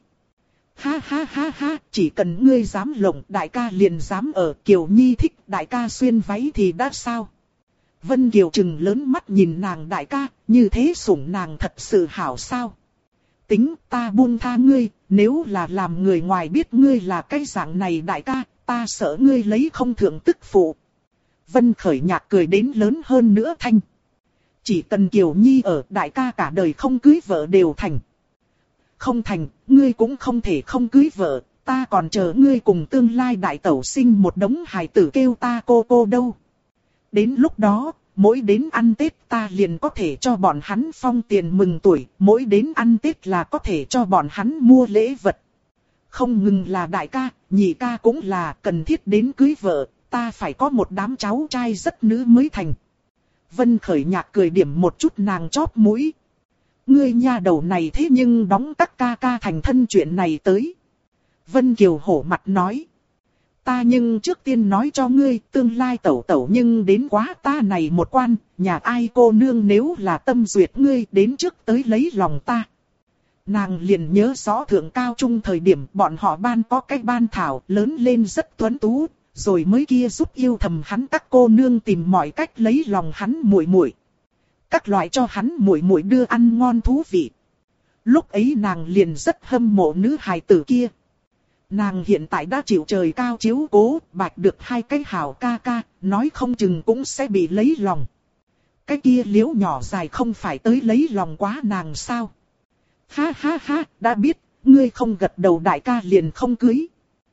Ha ha ha ha, chỉ cần ngươi dám lộng đại ca liền dám ở. Kiều Nhi thích đại ca xuyên váy thì đã sao. Vân Kiều trừng lớn mắt nhìn nàng đại ca, như thế sủng nàng thật sự hảo sao. Tính ta buông tha ngươi, nếu là làm người ngoài biết ngươi là cái dạng này đại ca, ta sợ ngươi lấy không thượng tức phụ. Vân Khởi Nhạc cười đến lớn hơn nữa thanh. Chỉ cần Kiều Nhi ở đại ca cả đời không cưới vợ đều thành. Không thành, ngươi cũng không thể không cưới vợ, ta còn chờ ngươi cùng tương lai đại tẩu sinh một đống hài tử kêu ta cô đâu. Đến lúc đó, mỗi đến ăn Tết ta liền có thể cho bọn hắn phong tiền mừng tuổi, mỗi đến ăn Tết là có thể cho bọn hắn mua lễ vật. Không ngừng là đại ca, nhị ca cũng là cần thiết đến cưới vợ, ta phải có một đám cháu trai rất nữ mới thành. Vân Khởi Nhạc cười điểm một chút nàng chóp mũi. Ngươi nha đầu này thế nhưng đóng các ca ca thành thân chuyện này tới. Vân Kiều hổ mặt nói. Ta nhưng trước tiên nói cho ngươi tương lai tẩu tẩu nhưng đến quá ta này một quan, nhà ai cô nương nếu là tâm duyệt ngươi đến trước tới lấy lòng ta. Nàng liền nhớ rõ thượng cao trung thời điểm bọn họ ban có cái ban thảo lớn lên rất tuấn tú, rồi mới kia giúp yêu thầm hắn các cô nương tìm mọi cách lấy lòng hắn muội muội. Các loại cho hắn muội muội đưa ăn ngon thú vị. Lúc ấy nàng liền rất hâm mộ nữ hài tử kia. Nàng hiện tại đã chịu trời cao chiếu cố, bạch được hai cái hảo ca ca, nói không chừng cũng sẽ bị lấy lòng. Cái kia liễu nhỏ dài không phải tới lấy lòng quá nàng sao? Ha ha ha, đã biết, ngươi không gật đầu đại ca liền không cưới.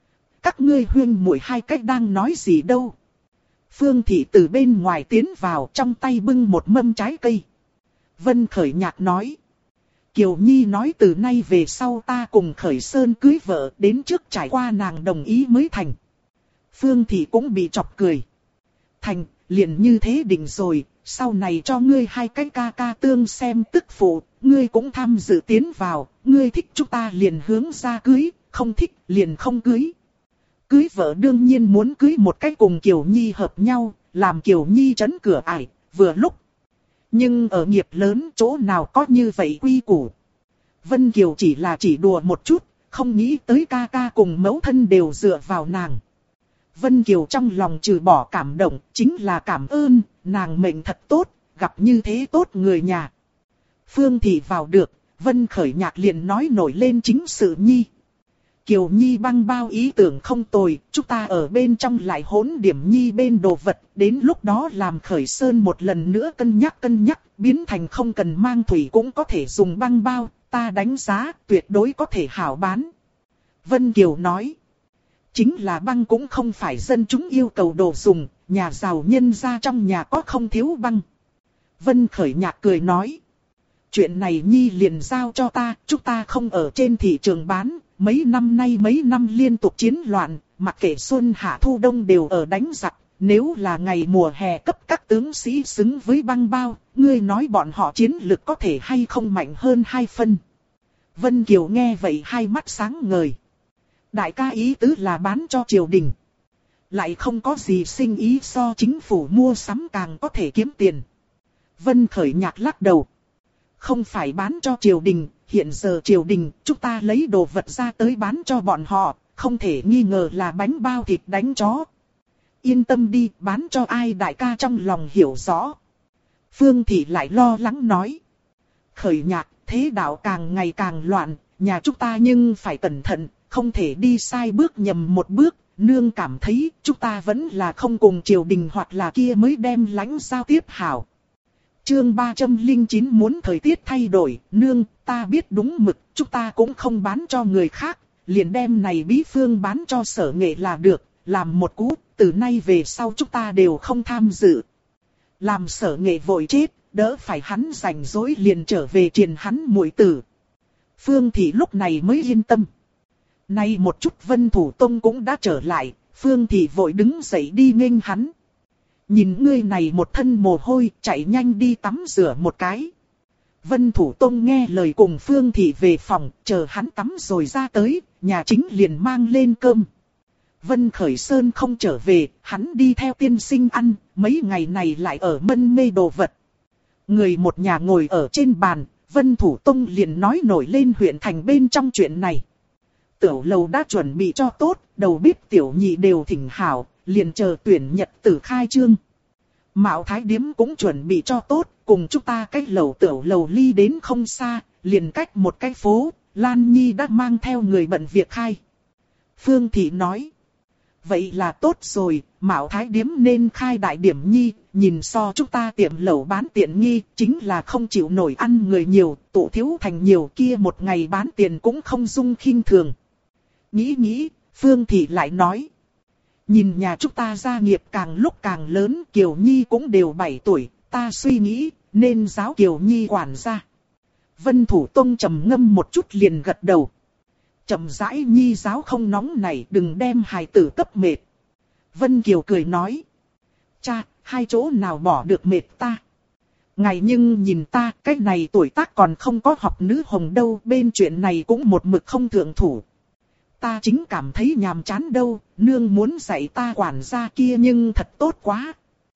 Các ngươi huyên muội hai cách đang nói gì đâu? Phương Thị từ bên ngoài tiến vào trong tay bưng một mâm trái cây. Vân Khởi Nhạc nói. Kiều Nhi nói từ nay về sau ta cùng Khởi Sơn cưới vợ đến trước trải qua nàng đồng ý mới thành. Phương Thị cũng bị chọc cười. Thành, liền như thế định rồi, sau này cho ngươi hai cái ca ca tương xem tức phụ, ngươi cũng tham dự tiến vào, ngươi thích chúng ta liền hướng ra cưới, không thích liền không cưới. Cưới vợ đương nhiên muốn cưới một cách cùng Kiều Nhi hợp nhau, làm Kiều Nhi trấn cửa ải, vừa lúc. Nhưng ở nghiệp lớn chỗ nào có như vậy quy củ. Vân Kiều chỉ đùa một chút, không nghĩ tới ca ca cùng mẫu thân đều dựa vào nàng. Vân Kiều trong lòng trừ bỏ cảm động, chính là cảm ơn, nàng mệnh thật tốt, gặp như thế tốt người nhà. Phương Thị vào được, Vân Khởi Nhạc liền nói nổi lên chính sự Nhi. Kiều Nhi băng bao ý tưởng không tồi, chúng ta ở bên trong lại hỗn điểm Nhi bên đồ vật, đến lúc đó làm Khởi Sơn một lần nữa cân nhắc, biến thành không cần mang thủy cũng có thể dùng băng bao, ta đánh giá tuyệt đối có thể hảo bán. Vân Kiều nói, chính là băng cũng không phải dân chúng yêu cầu đồ dùng, nhà giàu nhân gia trong nhà có không thiếu băng. Vân Khởi Nhạc cười nói, chuyện này Nhi liền giao cho ta, chúng ta không ở trên thị trường bán. Mấy năm nay mấy năm liên tục chiến loạn, mặc kệ xuân hạ thu đông đều ở đánh giặc. Nếu là ngày mùa hè cấp các tướng sĩ xứng với băng bao, ngươi nói bọn họ chiến lực có thể hay không mạnh hơn 2 phân. Vân Kiều nghe vậy hai mắt sáng ngời. Đại ca ý tứ là bán cho triều đình. Lại không có gì sinh ý so chính phủ mua sắm càng có thể kiếm tiền. Vân Khởi Nhạc lắc đầu. Không phải bán cho triều đình. Hiện giờ triều đình, chúng ta lấy đồ vật ra tới bán cho bọn họ, không thể nghi ngờ là bánh bao thịt đánh chó. Yên tâm đi, bán cho ai đại ca trong lòng hiểu rõ. Phương Thị lại lo lắng nói. Khởi Nhạc, thế đạo càng ngày càng loạn, nhà chúng ta nhưng phải cẩn thận, không thể đi sai bước nhầm một bước. Nương cảm thấy chúng ta vẫn là không cùng triều đình hoặc là kia mới đem lãnh giao tiếp hảo. Chương 309 muốn thời tiết thay đổi, nương, ta biết đúng mực, chúng ta cũng không bán cho người khác, liền đem này bí phương bán cho Sở Nghệ là được, làm một cú, từ nay về sau chúng ta đều không tham dự. Làm Sở Nghệ vội chết, đỡ phải hắn rảnh rỗi liền trở về triền hắn muội tử. Phương Thị lúc này mới yên tâm. Nay một chút Vân Thủ Tông cũng đã trở lại, Phương Thị vội đứng dậy đi nghênh hắn. Nhìn ngươi này một thân mồ hôi, chạy nhanh đi tắm rửa một cái. Vân Thủ Tông nghe lời cùng Phương Thị về phòng, chờ hắn tắm rồi ra tới, nhà chính liền mang lên cơm. Vân Khởi Sơn không trở về, hắn đi theo tiên sinh ăn, mấy ngày này lại ở mân mê đồ vật. Người một nhà ngồi ở trên bàn, Vân Thủ Tông liền nói nổi lên huyện thành bên trong chuyện này. Tiểu lầu đã chuẩn bị cho tốt, đầu bếp tiểu nhị đều thỉnh hảo, liền chờ tuyển nhật tử khai trương. Mạo Thái Điếm cũng chuẩn bị cho tốt, cùng chúng ta cách lầu tiểu lầu ly đến không xa, liền cách một cái phố, Lan Nhi đã mang theo người bận việc khai. Phương Thị nói, vậy là tốt rồi, Mạo Thái Điếm nên khai đại điểm nhi, nhìn so chúng ta tiệm lẩu bán tiện nghi, chính là không chịu nổi ăn người nhiều, tụ thiếu thành nhiều kia một ngày bán tiền cũng không dung khinh thường. Nghĩ, Phương Thị lại nói, nhìn nhà chúng ta gia nghiệp càng lúc càng lớn, Kiều Nhi cũng đều 7 tuổi, ta suy nghĩ, nên giáo Kiều Nhi quản gia. Vân Thủ Tông trầm ngâm một chút liền gật đầu. Chậm rãi Nhi giáo không nóng này, đừng đem hài tử cấp mệt. Vân Kiều cười nói, cha, hai chỗ nào bỏ được mệt ta. Ngài nhưng nhìn ta, cái này tuổi tác còn không có học nữ hồng đâu, bên chuyện này cũng một mực không thượng thủ. Ta chính cảm thấy nhàm chán đâu, nương muốn dạy ta quản gia kia nhưng thật tốt quá.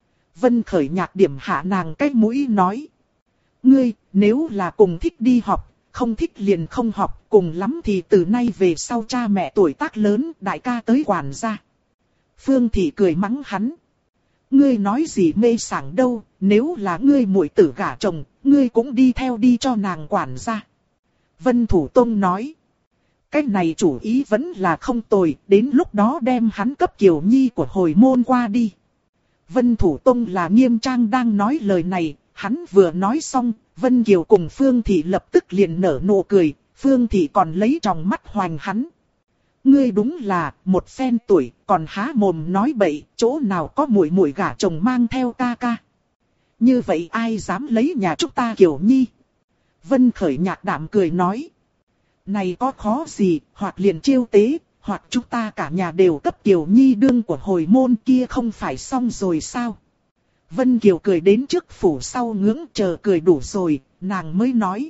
Vân Khởi Nhạc điểm hạ nàng cái mũi nói, ngươi, nếu là cùng thích đi học, không thích liền không học, cùng lắm thì từ nay về sau cha mẹ tuổi tác lớn, đại ca tới quản gia. Phương Thị cười mắng hắn. Ngươi nói gì mê sảng đâu, nếu là ngươi muội tử gả chồng, ngươi cũng đi theo đi cho nàng quản gia. Vân Thủ Tông nói, cái này chủ ý vẫn là không tồi, đến lúc đó đem hắn cấp Kiều Nhi của hồi môn qua đi. Vân Thủ Tông là nghiêm trang đang nói lời này, hắn vừa nói xong, Vân Kiều cùng Phương Thị lập tức liền nở nụ cười, Phương Thị còn lấy tròng mắt hoành hắn. Ngươi đúng là một phen tuổi, còn há mồm nói bậy, chỗ nào có muội muội gả chồng mang theo ca ca. Như vậy ai dám lấy nhà chúng ta Kiều Nhi? Vân Khởi Nhạc đạm cười nói, này có khó gì, hoặc liền chiêu tế, hoặc chúng ta cả nhà đều cấp Kiều Nhi đương của hồi môn kia không phải xong rồi sao? Vân Kiều cười đến trước phủ sau ngưỡng chờ cười đủ rồi, nàng mới nói.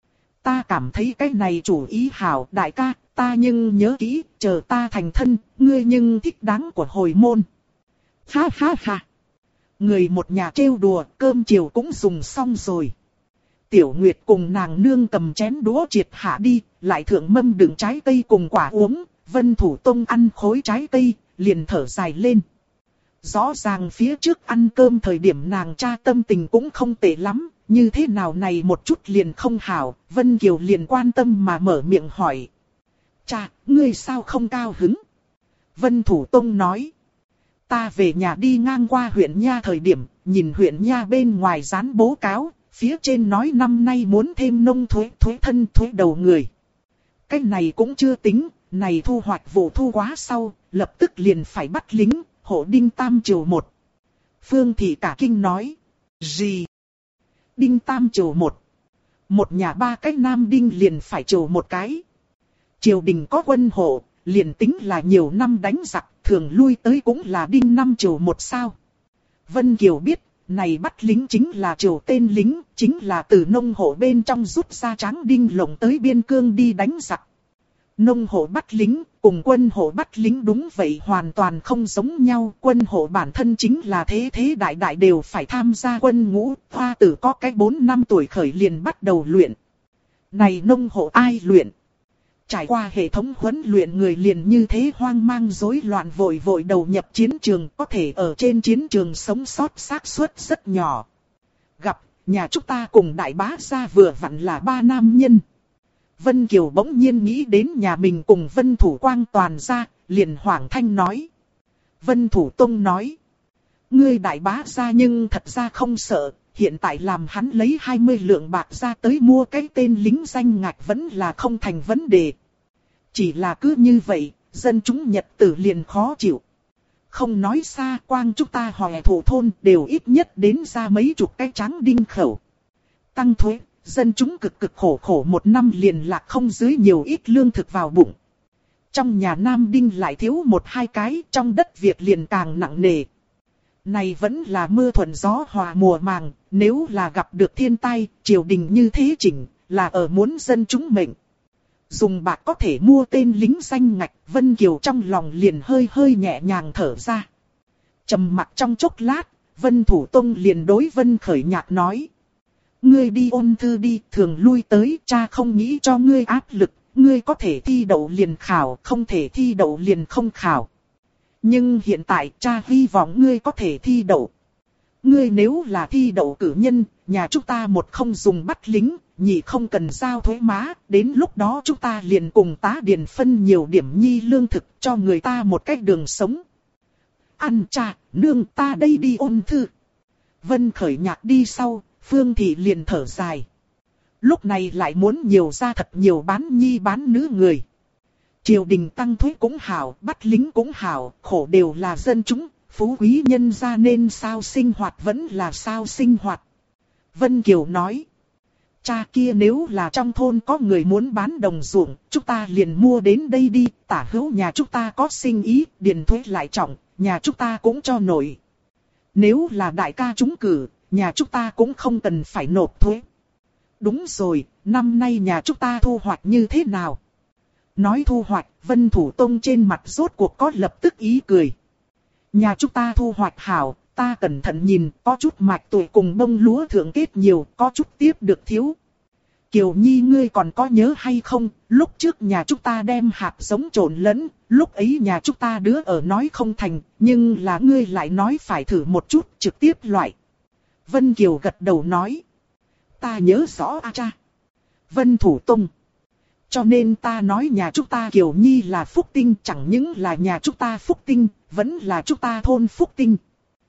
Ta cảm thấy cái này chủ ý hảo đại ca, ta nhưng nhớ kỹ, chờ ta thành thân, ngươi nhưng thích đáng của hồi môn. Ha ha ha. Người một nhà trêu đùa, cơm chiều cũng dùng xong rồi. Tiểu Nguyệt cùng nàng nương cầm chén đũa triệt hạ đi, lại thượng mâm đựng trái cây cùng quả uống, Vân Thủ Tông ăn khối trái cây, liền thở dài lên. Rõ ràng phía trước ăn cơm thời điểm nàng cha tâm tình cũng không tệ lắm, như thế nào này một chút liền không hảo, Vân Kiều liền quan tâm mà mở miệng hỏi. Cha, ngươi sao không cao hứng? Vân Thủ Tông nói. Ta về nhà đi ngang qua huyện Nha thời điểm, nhìn huyện Nha bên ngoài dán bố cáo, phía trên nói năm nay muốn thêm nông thuế thân thuế đầu người. Cái này cũng chưa tính, này thu hoạch vụ thu quá sau, lập tức liền phải bắt lính, hộ Đinh Tam Triều một. Phương Thị cả kinh nói. Gì? Đinh Tam Triều một. Một nhà ba cái nam đinh liền phải triều một cái. Triều đình có quân hộ, liền tính là nhiều năm đánh giặc, thường lui tới cũng là đinh năm triều một sao. Vân Kiều biết, này bắt lính chính là triều tên lính, chính là từ nông hộ bên trong rút ra tráng đinh lộng tới biên cương đi đánh giặc. Nông hộ bắt lính, cùng quân hộ bắt lính đúng vậy hoàn toàn không giống nhau. Quân hộ bản thân chính là thế đại đại đều phải tham gia quân ngũ. Hoa tử có cái 4 năm tuổi khởi liền bắt đầu luyện. Này nông hộ ai luyện? Trải qua hệ thống huấn luyện người liền như thế hoang mang rối loạn vội đầu nhập chiến trường. Có thể ở trên chiến trường sống sót xác suất rất nhỏ. Gặp, nhà chúng ta cùng đại bá gia vừa vặn là 3 nam nhân. Vân Kiều bỗng nhiên nghĩ đến nhà mình cùng Vân Thủ Quang toàn ra, liền hoảng thanh nói. Vân Thủ Tông nói. Ngươi đại bá gia nhưng thật ra không sợ, hiện tại làm hắn lấy 20 lượng bạc ra tới mua cái tên lính danh ngạch vẫn là không thành vấn đề. Chỉ là cứ như vậy, dân chúng Nhật tử liền khó chịu. Không nói xa, quang chúng ta Hoè Thủ thôn đều ít nhất đến ra mấy chục cái tráng đinh khẩu. Tăng thuế. Dân chúng cực khổ một năm liền lạc không dưới nhiều ít lương thực vào bụng. Trong nhà nam đinh lại thiếu 1-2 cái, trong đất việc liền càng nặng nề. Này vẫn là mưa thuận gió hòa mùa màng, nếu là gặp được thiên tai, triều đình như thế chỉnh, là ở muốn dân chúng mệnh. Dùng bạc có thể mua tên lính danh ngạch, Vân Kiều trong lòng liền hơi hơi nhẹ nhàng thở ra. Trầm mặc trong chốc lát, Vân Thủ Tông liền đối Vân Khởi Nhạc nói. Ngươi đi ôn thư đi, thường lui tới, cha không nghĩ cho ngươi áp lực, ngươi có thể thi đậu liền khảo, không thể thi đậu liền không khảo. Nhưng hiện tại cha hy vọng ngươi có thể thi đậu. Ngươi nếu là thi đậu cử nhân, nhà chúng ta một không dùng bắt lính, nhị không cần giao thuế má, đến lúc đó chúng ta liền cùng tá điền phân nhiều điểm nhi lương thực cho người ta một cách đường sống. Ăn cha, nương ta đây đi ôn thư. Vân Khởi Nhạc đi sau, Phương Thị liền thở dài. Lúc này lại muốn nhiều ra thật nhiều bán nhi bán nữ người. Triều đình tăng thuế cũng hảo, bắt lính cũng hảo, khổ đều là dân chúng, phú quý nhân gia nên sao sinh hoạt vẫn là sao sinh hoạt. Vân Kiều nói, cha kia nếu là trong thôn có người muốn bán đồng ruộng, chúng ta liền mua đến đây đi, tả hữu nhà chúng ta có sinh ý, điền thuế lại trọng, nhà chúng ta cũng cho nổi. Nếu là đại ca trúng cử, nhà chúng ta cũng không cần phải nộp thuế. Đúng rồi, năm nay nhà chúng ta thu hoạch như thế nào? Nói thu hoạch, Vân Thủ Tông trên mặt rốt cuộc có lập tức ý cười. Nhà chúng ta thu hoạch hảo, ta cẩn thận nhìn, có chút mạch tuổi cùng bông lúa thượng kết nhiều, có chút tiếp được thiếu. Kiều Nhi ngươi còn có nhớ hay không, lúc trước nhà chúng ta đem hạt giống trộn lẫn, lúc ấy nhà chúng ta đứa ở nói không thành, nhưng là ngươi lại nói phải thử một chút trực tiếp loại. Vân Kiều gật đầu nói. Ta nhớ rõ a cha. Vân Thủ Tông. Cho nên ta nói nhà chúng ta Kiều Nhi là phúc tinh, chẳng những là nhà chúng ta phúc tinh, vẫn là chúng ta thôn phúc tinh.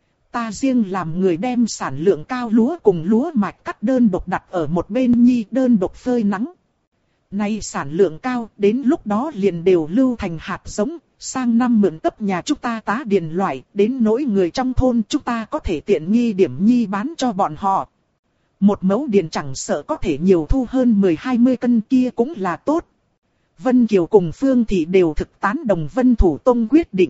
Ta riêng làm người đem sản lượng cao lúa cùng lúa mạch cắt đơn độc đặt ở một bên nhi đơn độc phơi nắng. Nay sản lượng cao, đến lúc đó liền đều lưu thành hạt giống, sang năm mượn cấp nhà chúng ta tá điền loại, đến nỗi người trong thôn chúng ta có thể tiện nghi điểm nhi bán cho bọn họ. Một mẫu điền chẳng sợ có thể nhiều thu hơn 10-20 cân kia cũng là tốt. Vân Kiều cùng Phương Thị đều thực tán đồng Vân Thủ Tông quyết định.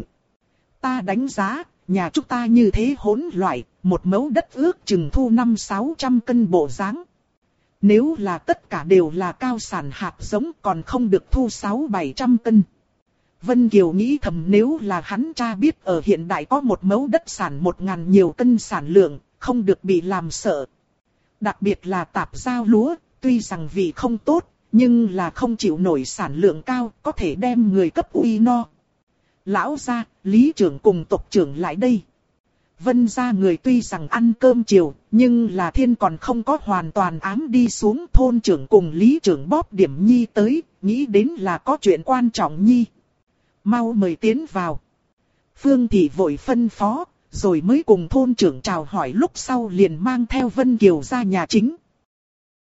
Ta đánh giá, nhà chúng ta như thế hỗn loại, một mẫu đất ước chừng thu 500-600 cân bộ dáng. Nếu là tất cả đều là cao sản hạt giống còn không được thu 600-700 cân. Vân Kiều nghĩ thầm nếu là hắn cha biết ở hiện đại có một mẫu đất sản 1000 nhiều cân sản lượng, không được bị làm sợ. Đặc biệt là tạp giao lúa, tuy rằng vị không tốt, nhưng là không chịu nổi sản lượng cao, có thể đem người cấp uy no. Lão gia, lý trưởng cùng tộc trưởng lại đây. Vân gia người tuy rằng ăn cơm chiều, nhưng là thiên còn không có hoàn toàn ám đi xuống, thôn trưởng cùng lý trưởng bóp điểm nhi tới, nghĩ đến là có chuyện quan trọng nhi. Mau mời tiến vào. Phương Thị vội phân phó, rồi mới cùng thôn trưởng chào hỏi lúc sau liền mang theo Vân Kiều ra nhà chính.